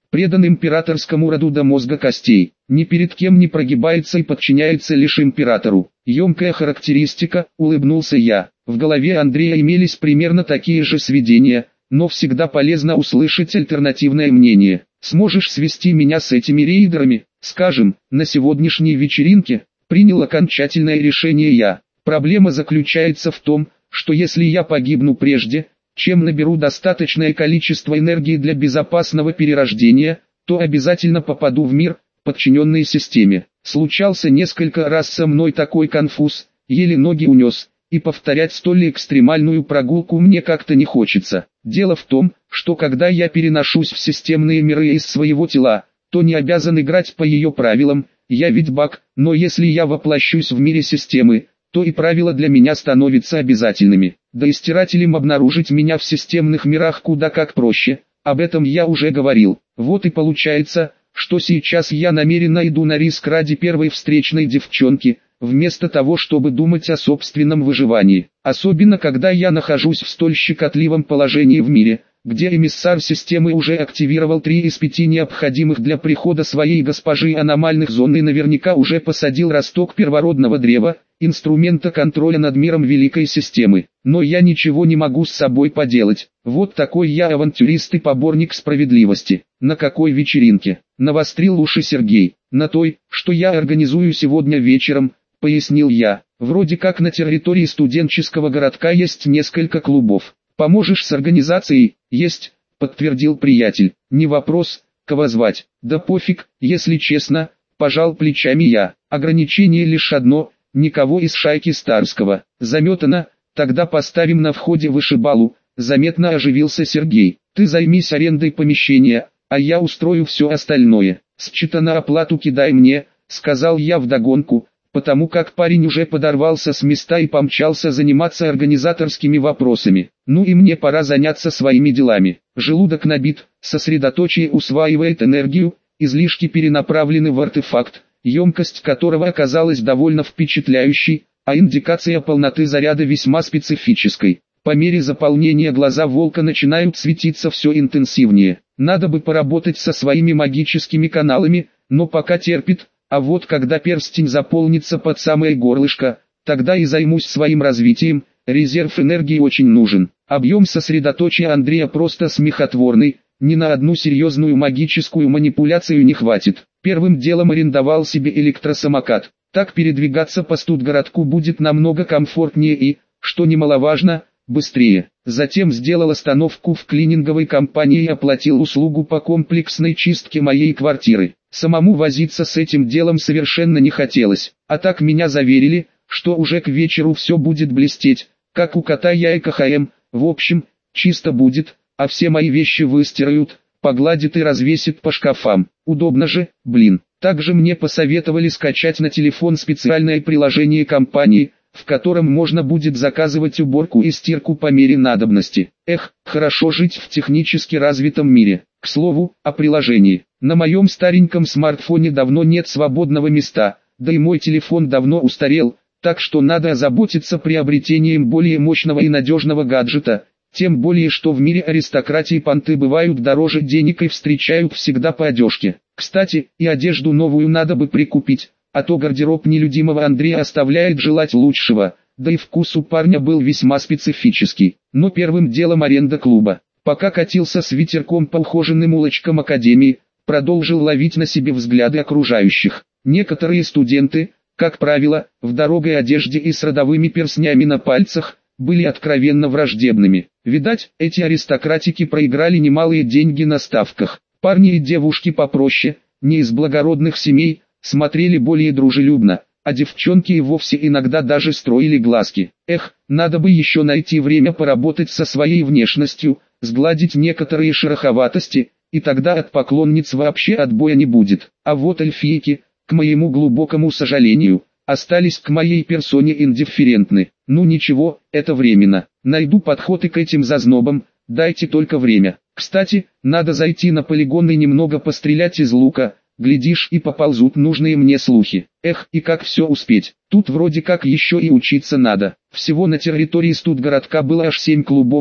предан императорскому роду до мозга костей, ни перед кем не прогибается и подчиняется лишь императору. Емкая характеристика, улыбнулся я. В голове Андрея имелись примерно такие же сведения, но всегда полезно услышать альтернативное мнение. Сможешь свести меня с этими рейдерами? Скажем, на сегодняшней вечеринке? Принял окончательное решение я. Проблема заключается в том, что если я погибну прежде, чем наберу достаточное количество энергии для безопасного перерождения, то обязательно попаду в мир, подчиненный системе. Случался несколько раз со мной такой конфуз, еле ноги унес, и повторять столь экстремальную прогулку мне как-то не хочется. Дело в том, что когда я переношусь в системные миры из своего тела, то не обязан играть по ее правилам, я ведь баг, но если я воплощусь в мире системы, то и правила для меня становятся обязательными. Да и стирателям обнаружить меня в системных мирах куда как проще, об этом я уже говорил. Вот и получается, что сейчас я намеренно иду на риск ради первой встречной девчонки, вместо того, чтобы думать о собственном выживании. Особенно когда я нахожусь в столь щекотливом положении в мире, где эмиссар системы уже активировал 3 из 5 необходимых для прихода своей госпожи аномальных зон и наверняка уже посадил росток первородного древа, инструмента контроля над миром великой системы. Но я ничего не могу с собой поделать. Вот такой я авантюрист и поборник справедливости. На какой вечеринке? Навострил уши Сергей. На той, что я организую сегодня вечером, пояснил я. Вроде как на территории студенческого городка есть несколько клубов. Поможешь с организацией? Есть, подтвердил приятель. Не вопрос, кого звать. Да пофиг, если честно, пожал плечами я. Ограничение лишь одно, никого из шайки Старского. Заметано, тогда поставим на входе вышибалу. Заметно оживился Сергей. Ты займись арендой помещения, а я устрою все остальное. Считано оплату кидай мне, сказал я вдогонку, потому как парень уже подорвался с места и помчался заниматься организаторскими вопросами. Ну и мне пора заняться своими делами. Желудок набит, сосредоточие усваивает энергию, излишки перенаправлены в артефакт, емкость которого оказалась довольно впечатляющей, а индикация полноты заряда весьма специфической. По мере заполнения глаза волка начинают светиться все интенсивнее. Надо бы поработать со своими магическими каналами, но пока терпит, а вот когда перстень заполнится под самое горлышко, тогда и займусь своим развитием, резерв энергии очень нужен. Объем сосредоточия Андрея просто смехотворный, ни на одну серьезную магическую манипуляцию не хватит. Первым делом арендовал себе электросамокат. Так передвигаться по студгородку будет намного комфортнее и, что немаловажно, быстрее. Затем сделал остановку в клининговой компании и оплатил услугу по комплексной чистке моей квартиры. Самому возиться с этим делом совершенно не хотелось, а так меня заверили, что уже к вечеру все будет блестеть, как у кота я и КХМ, в общем, чисто будет, а все мои вещи выстирают, погладит и развесит по шкафам. Удобно же, блин. Также мне посоветовали скачать на телефон специальное приложение компании, в котором можно будет заказывать уборку и стирку по мере надобности. Эх, хорошо жить в технически развитом мире. К слову, о приложении. На моем стареньком смартфоне давно нет свободного места, да и мой телефон давно устарел, так что надо озаботиться приобретением более мощного и надежного гаджета, тем более что в мире аристократии понты бывают дороже денег и встречают всегда по одежке. Кстати, и одежду новую надо бы прикупить, а то гардероб нелюдимого Андрея оставляет желать лучшего, да и вкус у парня был весьма специфический. Но первым делом аренда клуба. Пока катился с ветерком по ухоженным улочкам академии, продолжил ловить на себе взгляды окружающих. Некоторые студенты, как правило, в дорогой одежде и с родовыми перстнями на пальцах, были откровенно враждебными. Видать, эти аристократики проиграли немалые деньги на ставках. Парни и девушки попроще, не из благородных семей, смотрели более дружелюбно, а девчонки и вовсе иногда даже строили глазки. Эх, надо бы еще найти время поработать со своей внешностью, сгладить некоторые шероховатости, и тогда от поклонниц вообще отбоя не будет. А вот эльфийки, к моему глубокому сожалению, остались к моей персоне индифферентны. Ну ничего, это временно. Найду подход и к этим зазнобам, дайте только время. Кстати, надо зайти на полигон и немного пострелять из лука, глядишь и поползут нужные мне слухи. Эх, и как все успеть. Тут вроде как еще и учиться надо. Всего на территории студгородка было аж 7 клубов,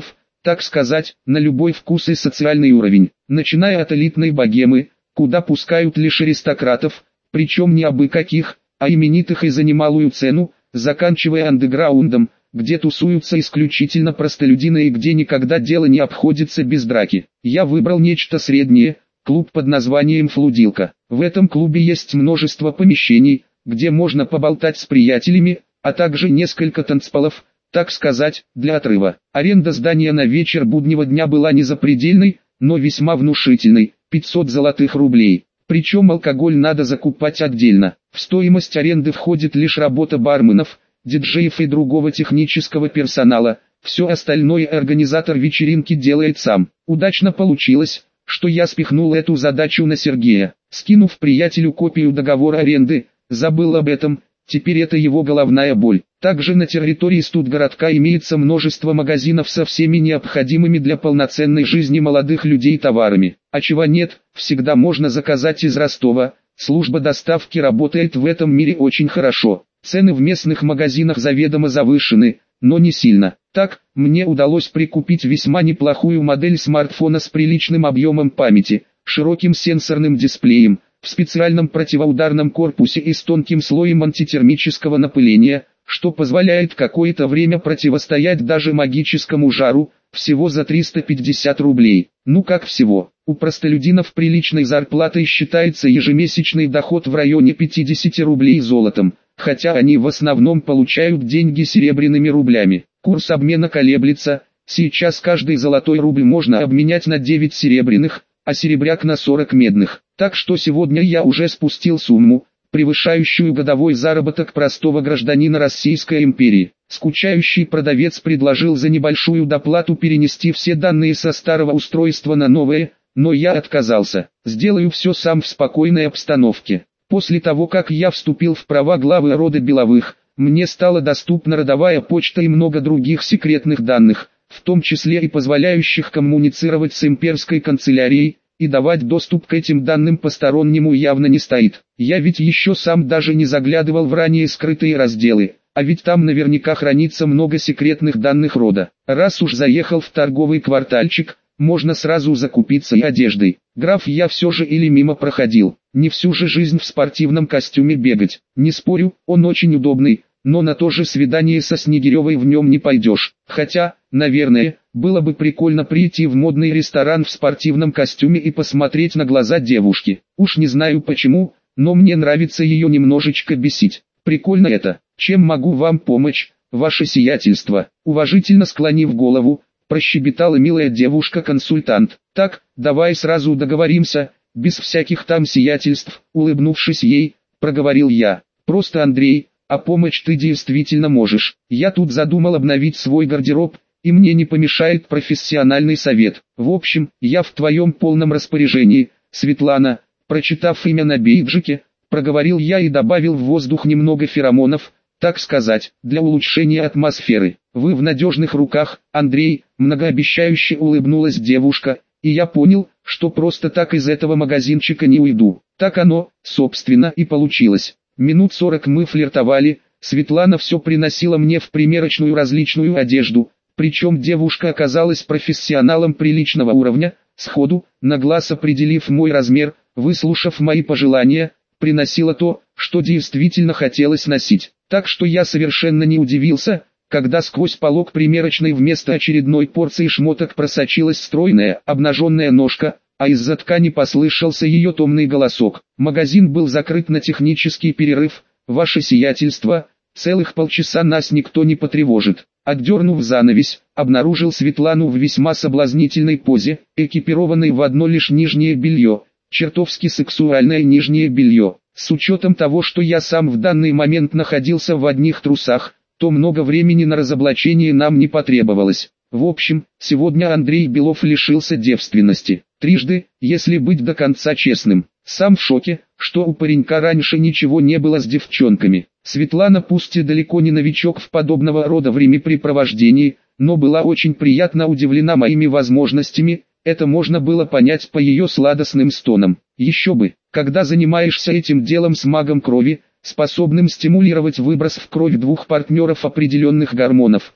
так сказать, на любой вкус и социальный уровень, начиная от элитной богемы, куда пускают лишь аристократов, причем не абы каких, а именитых и за немалую цену, заканчивая андеграундом, где тусуются исключительно простолюдины и где никогда дело не обходится без драки. Я выбрал нечто среднее, клуб под названием «Флудилка». В этом клубе есть множество помещений, где можно поболтать с приятелями, а также несколько танцполов, так сказать, для отрыва. Аренда здания на вечер буднего дня была не запредельной, но весьма внушительной, 500 золотых рублей. Причем алкоголь надо закупать отдельно. В стоимость аренды входит лишь работа барменов, диджеев и другого технического персонала, все остальное организатор вечеринки делает сам. Удачно получилось, что я спихнул эту задачу на Сергея. Скинув приятелю копию договора аренды, забыл об этом, теперь это его головная боль. Также на территории студгородка имеется множество магазинов со всеми необходимыми для полноценной жизни молодых людей товарами. А чего нет, всегда можно заказать из Ростова. Служба доставки работает в этом мире очень хорошо. Цены в местных магазинах заведомо завышены, но не сильно. Так, мне удалось прикупить весьма неплохую модель смартфона с приличным объемом памяти, широким сенсорным дисплеем, в специальном противоударном корпусе и с тонким слоем антитермического напыления, что позволяет какое-то время противостоять даже магическому жару, всего за 350 рублей. Ну как всего, у простолюдинов приличной зарплатой считается ежемесячный доход в районе 50 рублей золотом, хотя они в основном получают деньги серебряными рублями. Курс обмена колеблется, сейчас каждый золотой рубль можно обменять на 9 серебряных, а серебряк на 40 медных. Так что сегодня я уже спустил сумму, превышающую годовой заработок простого гражданина Российской империи. Скучающий продавец предложил за небольшую доплату перенести все данные со старого устройства на новое, но я отказался. Сделаю все сам в спокойной обстановке. После того, как я вступил в права главы рода Беловых, мне стала доступна родовая почта и много других секретных данных, в том числе и позволяющих коммуницировать с имперской канцелярией, и давать доступ к этим данным постороннему явно не стоит. Я ведь еще сам даже не заглядывал в ранее скрытые разделы, а ведь там наверняка хранится много секретных данных рода. Раз уж заехал в торговый квартальчик, можно сразу закупиться и одеждой. Граф я все же или мимо проходил, не всю же жизнь в спортивном костюме бегать. Не спорю, он очень удобный, но на то же свидание со Снегиревой в нем не пойдешь. Хотя, наверное, было бы прикольно прийти в модный ресторан в спортивном костюме и посмотреть на глаза девушки. Уж не знаю почему, но мне нравится ее немножечко бесить. Прикольно это. Чем могу вам помочь, ваше сиятельство? Уважительно склонив голову, прощебетала милая девушка-консультант. Так, давай сразу договоримся, без всяких там сиятельств, улыбнувшись ей, проговорил я. Просто Андрей, а помочь ты действительно можешь. Я тут задумал обновить свой гардероб, и мне не помешает профессиональный совет. В общем, я в твоем полном распоряжении, Светлана. Прочитав имя на бейджике, проговорил я и добавил в воздух немного феромонов, так сказать, для улучшения атмосферы. Вы в надежных руках, Андрей, многообещающе улыбнулась девушка, и я понял, что просто так из этого магазинчика не уйду. Так оно, собственно, и получилось. Минут 40 мы флиртовали, Светлана все приносила мне в примерочную различную одежду, причем девушка оказалась профессионалом приличного уровня, сходу, на глаз определив мой размер, выслушав мои пожелания, приносила то, что действительно хотелось носить. Так что я совершенно не удивился, когда сквозь полог примерочной вместо очередной порции шмоток просочилась стройная, обнаженная ножка, а из-за ткани послышался ее томный голосок. Магазин был закрыт на технический перерыв, ваше сиятельство, целых полчаса нас никто не потревожит. Отдернув занавесь, обнаружил Светлану в весьма соблазнительной позе, экипированной в одно лишь нижнее белье, чертовски сексуальное нижнее белье. С учетом того, что я сам в данный момент находился в одних трусах, то много времени на разоблачение нам не потребовалось. В общем, сегодня Андрей Белов лишился девственности. Трижды, если быть до конца честным. Сам в шоке, что у паренька раньше ничего не было с девчонками. Светлана пусть и далеко не новичок в подобного рода времяпрепровождении, но была очень приятно удивлена моими возможностями, это можно было понять по ее сладостным стонам. Еще бы, когда занимаешься этим делом с магом крови, способным стимулировать выброс в кровь двух партнеров определенных гормонов,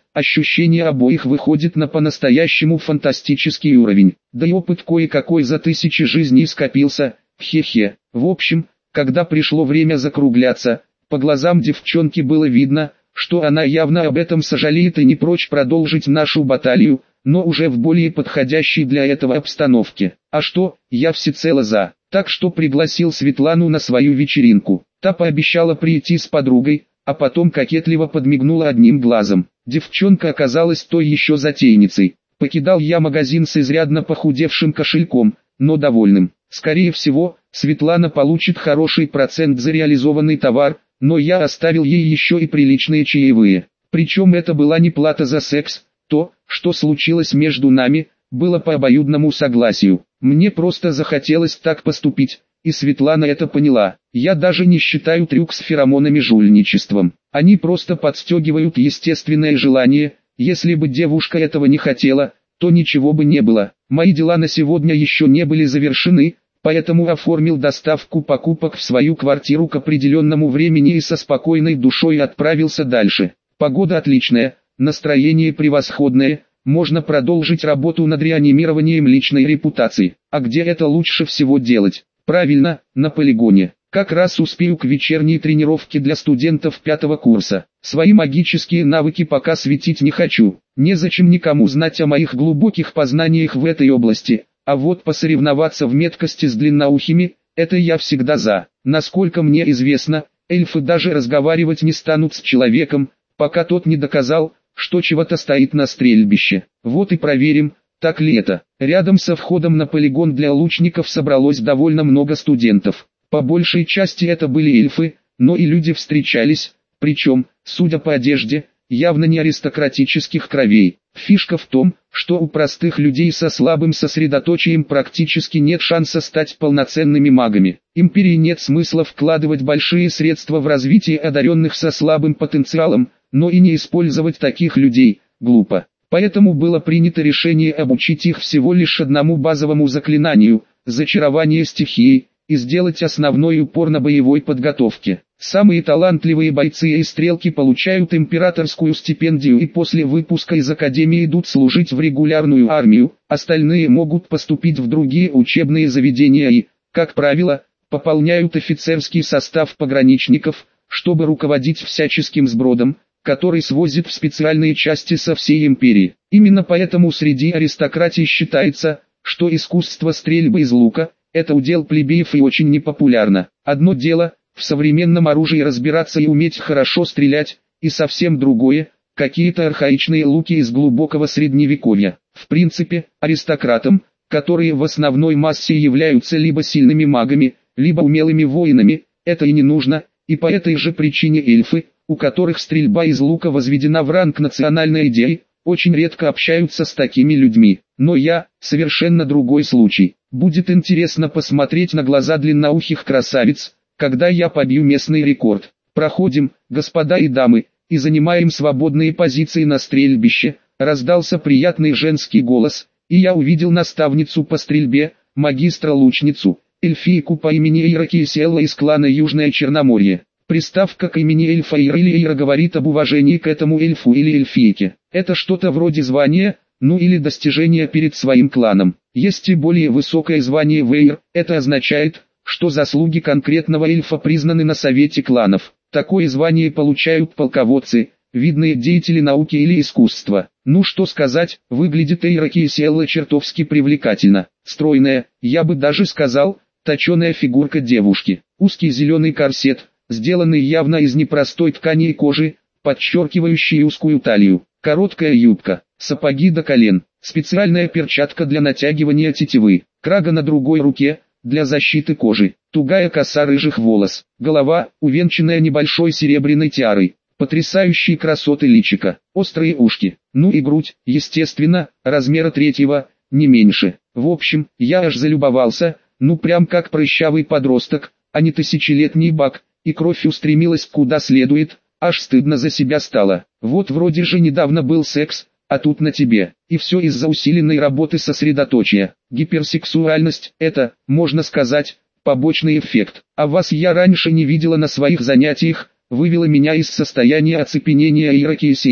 ощущение обоих выходит на по-настоящему фантастический уровень. Да и опыт кое-какой за тысячи жизней скопился, хе-хе. В общем, когда пришло время закругляться, по глазам девчонки было видно, что она явно об этом сожалеет и не прочь продолжить нашу баталию, но уже в более подходящей для этого обстановке. А что, я всецело за. Так что пригласил Светлану на свою вечеринку. Та пообещала прийти с подругой, а потом кокетливо подмигнула одним глазом. Девчонка оказалась той еще затейницей. Покидал я магазин с изрядно похудевшим кошельком, но довольным. Скорее всего, Светлана получит хороший процент за реализованный товар, но я оставил ей еще и приличные чаевые. Причем это была не плата за секс, то, что случилось между нами, было по обоюдному согласию. Мне просто захотелось так поступить, и Светлана это поняла. Я даже не считаю трюк с феромонами жульничеством. Они просто подстегивают естественное желание. Если бы девушка этого не хотела, то ничего бы не было. Мои дела на сегодня еще не были завершены, поэтому оформил доставку покупок в свою квартиру к определенному времени и со спокойной душой отправился дальше. Погода отличная, настроение превосходное, можно продолжить работу над реанимированием личной репутации. А где это лучше всего делать? Правильно, на полигоне. Как раз успею к вечерней тренировке для студентов 5-го курса. Свои магические навыки пока светить не хочу. Незачем никому знать о моих глубоких познаниях в этой области. А вот посоревноваться в меткости с длинноухими, это я всегда за. Насколько мне известно, эльфы даже разговаривать не станут с человеком, пока тот не доказал, что чего-то стоит на стрельбище. Вот и проверим, так ли это. Рядом со входом на полигон для лучников собралось довольно много студентов. По большей части это были эльфы, но и люди встречались, причем, судя по одежде, явно не аристократических кровей. Фишка в том, что у простых людей со слабым сосредоточием практически нет шанса стать полноценными магами. Империи нет смысла вкладывать большие средства в развитие одаренных со слабым потенциалом, но и не использовать таких людей глупо. Поэтому было принято решение обучить их всего лишь одному базовому заклинанию – зачарование стихией, и сделать основной упор на боевой подготовке. Самые талантливые бойцы и стрелки получают императорскую стипендию и после выпуска из академии идут служить в регулярную армию, остальные могут поступить в другие учебные заведения и, как правило, пополняют офицерский состав пограничников, чтобы руководить всяческим сбродом, который свозит в специальные части со всей империи. Именно поэтому среди аристократии считается, что искусство стрельбы из лука – это удел плебеев и очень непопулярно. Одно дело – в современном оружии разбираться и уметь хорошо стрелять, и совсем другое – какие-то архаичные луки из глубокого средневековья. В принципе, аристократам, которые в основной массе являются либо сильными магами, либо умелыми воинами, это и не нужно, и по этой же причине эльфы, у которых стрельба из лука возведена в ранг национальной идеи, очень редко общаются с такими людьми. Но я – совершенно другой случай. Будет интересно посмотреть на глаза длинноухих красавиц, когда я побью местный рекорд. Проходим, господа и дамы, и занимаем свободные позиции на стрельбище. Раздался приятный женский голос, и я увидел наставницу по стрельбе, магистра-лучницу, эльфийку по имени Эйра Киселла из клана Южное Черноморье. Приставка к имени эльфа или Эйра говорит об уважении к этому эльфу или эльфийке. Это что-то вроде звания, ну или достижения перед своим кланом. Есть и более высокое звание Вейр, это означает, что заслуги конкретного эльфа признаны на совете кланов. Такое звание получают полководцы, видные деятели науки или искусства. Ну что сказать, выглядит Эйра Киселла чертовски привлекательно. Стройная, я бы даже сказал, точеная фигурка девушки. Узкий зеленый корсет, сделанный явно из непростой ткани и кожи, подчеркивающий узкую талию. Короткая юбка, сапоги до колен, специальная перчатка для натягивания тетивы, крага на другой руке, для защиты кожи, тугая коса рыжих волос, голова, увенчанная небольшой серебряной тиарой, потрясающие красоты личика, острые ушки, ну и грудь, естественно, размера 3-го, не меньше. В общем, я аж залюбовался, ну прям как прыщавый подросток, а не тысячелетний баг, и кровь устремилась куда следует, аж стыдно за себя стало. Вот вроде же недавно был секс, а тут на тебе. И все из-за усиленной работы сосредоточия. Гиперсексуальность – это, можно сказать, побочный эффект. А вас я раньше не видела на своих занятиях, вывела меня из состояния оцепенения Эйра Киселла.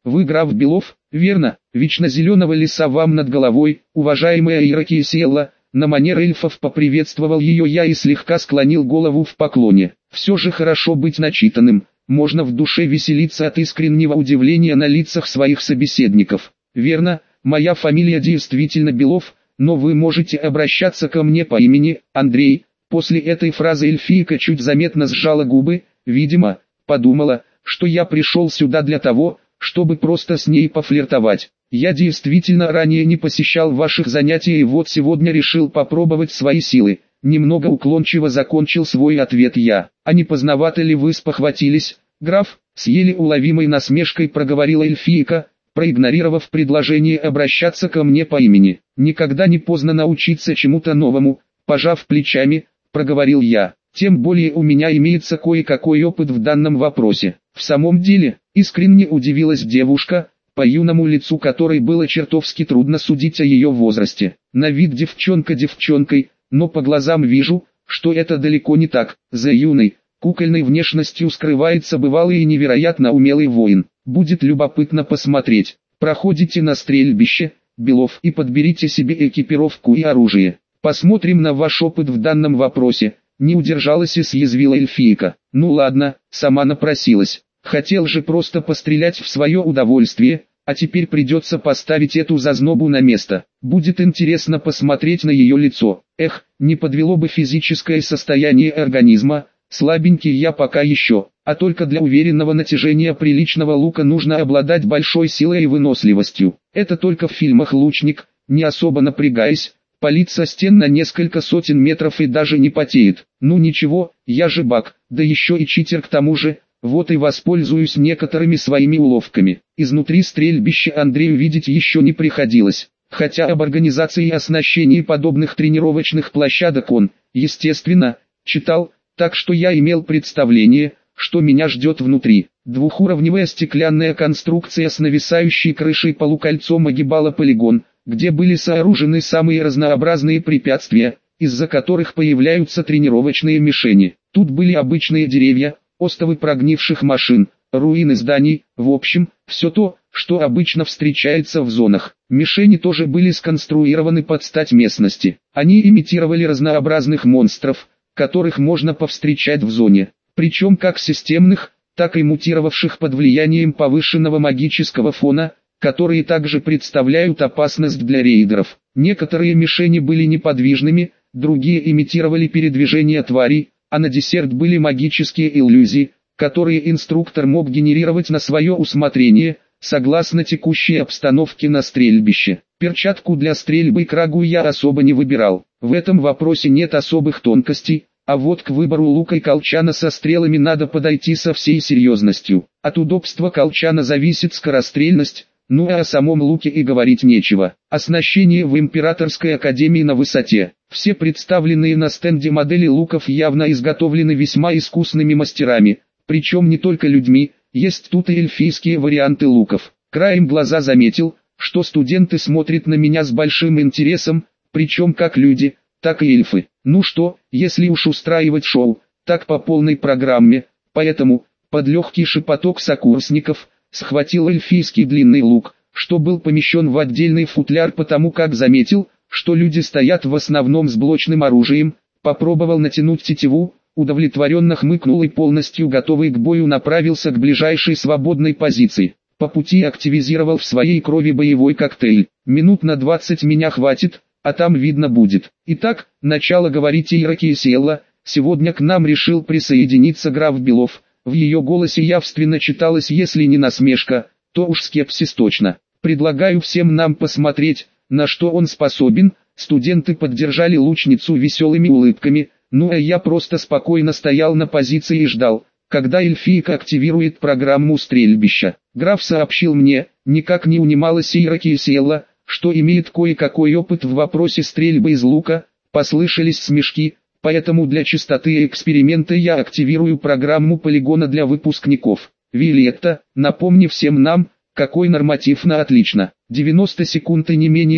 Вы граф Белов, верно? Вечно зеленого леса вам над головой, уважаемая Иракесиэлла. На манер эльфов поприветствовал ее я и слегка склонил голову в поклоне. Все же хорошо быть начитанным, можно в душе веселиться от искреннего удивления на лицах своих собеседников. Верно, моя фамилия действительно Белов, но вы можете обращаться ко мне по имени Андрей. После этой фразы эльфийка чуть заметно сжала губы, видимо, подумала, что я пришел сюда для того, чтобы просто с ней пофлиртовать. Я действительно ранее не посещал ваших занятий и вот сегодня решил попробовать свои силы. Немного уклончиво закончил свой ответ я. А не поздновато ли вы спохватились, граф? С еле уловимой насмешкой проговорила эльфийка, проигнорировав предложение обращаться ко мне по имени. Никогда не поздно научиться чему-то новому, пожав плечами, проговорил я. Тем более у меня имеется кое-какой опыт в данном вопросе. В самом деле, искренне удивилась девушка, по юному лицу которой было чертовски трудно судить о ее возрасте. На вид девчонка девчонкой, но по глазам вижу, что это далеко не так. За юной, кукольной внешностью скрывается бывалый и невероятно умелый воин. Будет любопытно посмотреть. Проходите на стрельбище, Белов, и подберите себе экипировку и оружие. Посмотрим на ваш опыт в данном вопросе. Не удержалась и съязвила эльфийка. Ну ладно, сама напросилась. Хотел же просто пострелять в свое удовольствие, а теперь придется поставить эту зазнобу на место. Будет интересно посмотреть на ее лицо. Эх, не подвело бы физическое состояние организма, слабенький я пока еще, а только для уверенного натяжения приличного лука нужно обладать большой силой и выносливостью. Это только в фильмах лучник, не особо напрягаясь, палит со стен на несколько сотен метров и даже не потеет. Ну ничего, я же баг, да еще и читер к тому же. Вот и воспользуюсь некоторыми своими уловками. Изнутри стрельбища Андрею видеть еще не приходилось, хотя об организации и оснащении подобных тренировочных площадок он, естественно, читал, так что я имел представление, что меня ждет внутри. Двухуровневая стеклянная конструкция с нависающей крышей полукольцом огибала полигон, где были сооружены самые разнообразные препятствия, из-за которых появляются тренировочные мишени. Тут были обычные деревья, остовы прогнивших машин, руины зданий, в общем, все то, что обычно встречается в зонах. Мишени тоже были сконструированы под стать местности. Они имитировали разнообразных монстров, которых можно повстречать в зоне, причем как системных, так и мутировавших под влиянием повышенного магического фона, которые также представляют опасность для рейдеров. Некоторые мишени были неподвижными, другие имитировали передвижение тварей, а на десерт были магические иллюзии, которые инструктор мог генерировать на свое усмотрение, согласно текущей обстановке на стрельбище. Перчатку для стрельбы крагу я особо не выбирал, в этом вопросе нет особых тонкостей, а вот к выбору лука и колчана со стрелами надо подойти со всей серьезностью. От удобства колчана зависит скорострельность, ну а о самом луке и говорить нечего. Оснащение в Императорской Академии на высоте. Все представленные на стенде модели луков явно изготовлены весьма искусными мастерами, причем не только людьми, есть тут и эльфийские варианты луков. Краем глаза заметил, что студенты смотрят на меня с большим интересом, причем как люди, так и эльфы. Ну что, если уж устраивать шоу, так по полной программе, поэтому, под легкий шепоток сокурсников, схватил эльфийский длинный лук, что был помещен в отдельный футляр потому как заметил, что люди стоят в основном с блочным оружием, попробовал натянуть тетиву, удовлетворенно хмыкнул и полностью готовый к бою направился к ближайшей свободной позиции. По пути активизировал в своей крови боевой коктейль. Минут на 20 меня хватит, а там видно будет. Итак, начало говорить Иракесиэлла, сегодня к нам решил присоединиться граф Белов. В ее голосе явственно читалось, если не насмешка, то уж скепсис точно. Предлагаю всем нам посмотреть, на что он способен. Студенты поддержали лучницу веселыми улыбками, ну а я просто спокойно стоял на позиции и ждал, когда эльфийка активирует программу стрельбища. Граф сообщил мне, никак не унималась Иракесиэлла, что имеет кое-какой опыт в вопросе стрельбы из лука. Послышались смешки. Поэтому для чистоты эксперимента я активирую программу полигона для выпускников. Виолетта, напомни всем нам, какой норматив на отлично. 90 секунд и не менее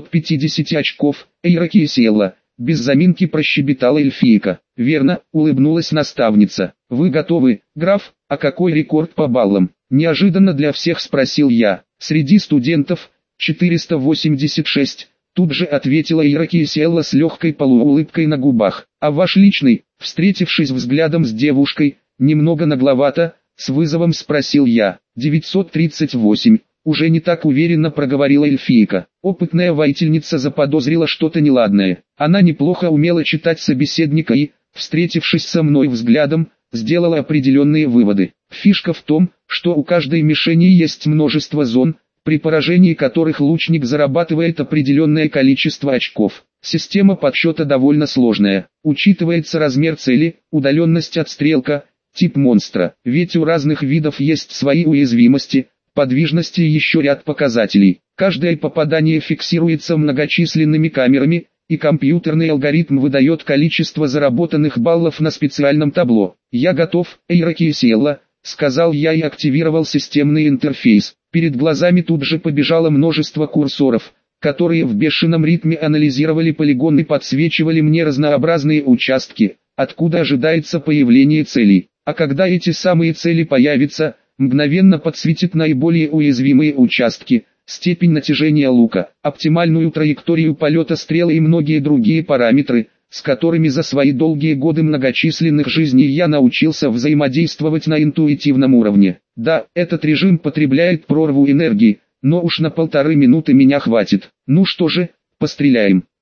250 очков. Иракесиэлла, без заминки прощебетала эльфийка. Верно, улыбнулась наставница. Вы готовы, граф? А какой рекорд по баллам? Неожиданно для всех спросил я. Среди студентов 486. Тут же ответила Иракисиэлла с легкой полуулыбкой на губах. А ваш личный, встретившись взглядом с девушкой, немного нагловато, с вызовом спросил я. 938. Уже не так уверенно проговорила эльфийка. Опытная воительница заподозрила что-то неладное. Она неплохо умела читать собеседника и, встретившись со мной взглядом, сделала определенные выводы. Фишка в том, что у каждой мишени есть множество зон, при поражении которых лучник зарабатывает определенное количество очков. Система подсчета довольно сложная. Учитывается размер цели, удаленность от стрелка, тип монстра. Ведь у разных видов есть свои уязвимости, подвижности и еще ряд показателей. Каждое попадание фиксируется многочисленными камерами, и компьютерный алгоритм выдает количество заработанных баллов на специальном табло. «Я готов, Иракисиэлла», — сказал я и активировал системный интерфейс. Перед глазами тут же побежало множество курсоров, которые в бешеном ритме анализировали полигон и подсвечивали мне разнообразные участки, откуда ожидается появление целей. А когда эти самые цели появятся, мгновенно подсветит наиболее уязвимые участки, степень натяжения лука, оптимальную траекторию полета стрелы и многие другие параметры, с которыми за свои долгие годы многочисленных жизней я научился взаимодействовать на интуитивном уровне. Да, этот режим потребляет прорву энергии, но уж на 1,5 минуты меня хватит. Ну что же, постреляем.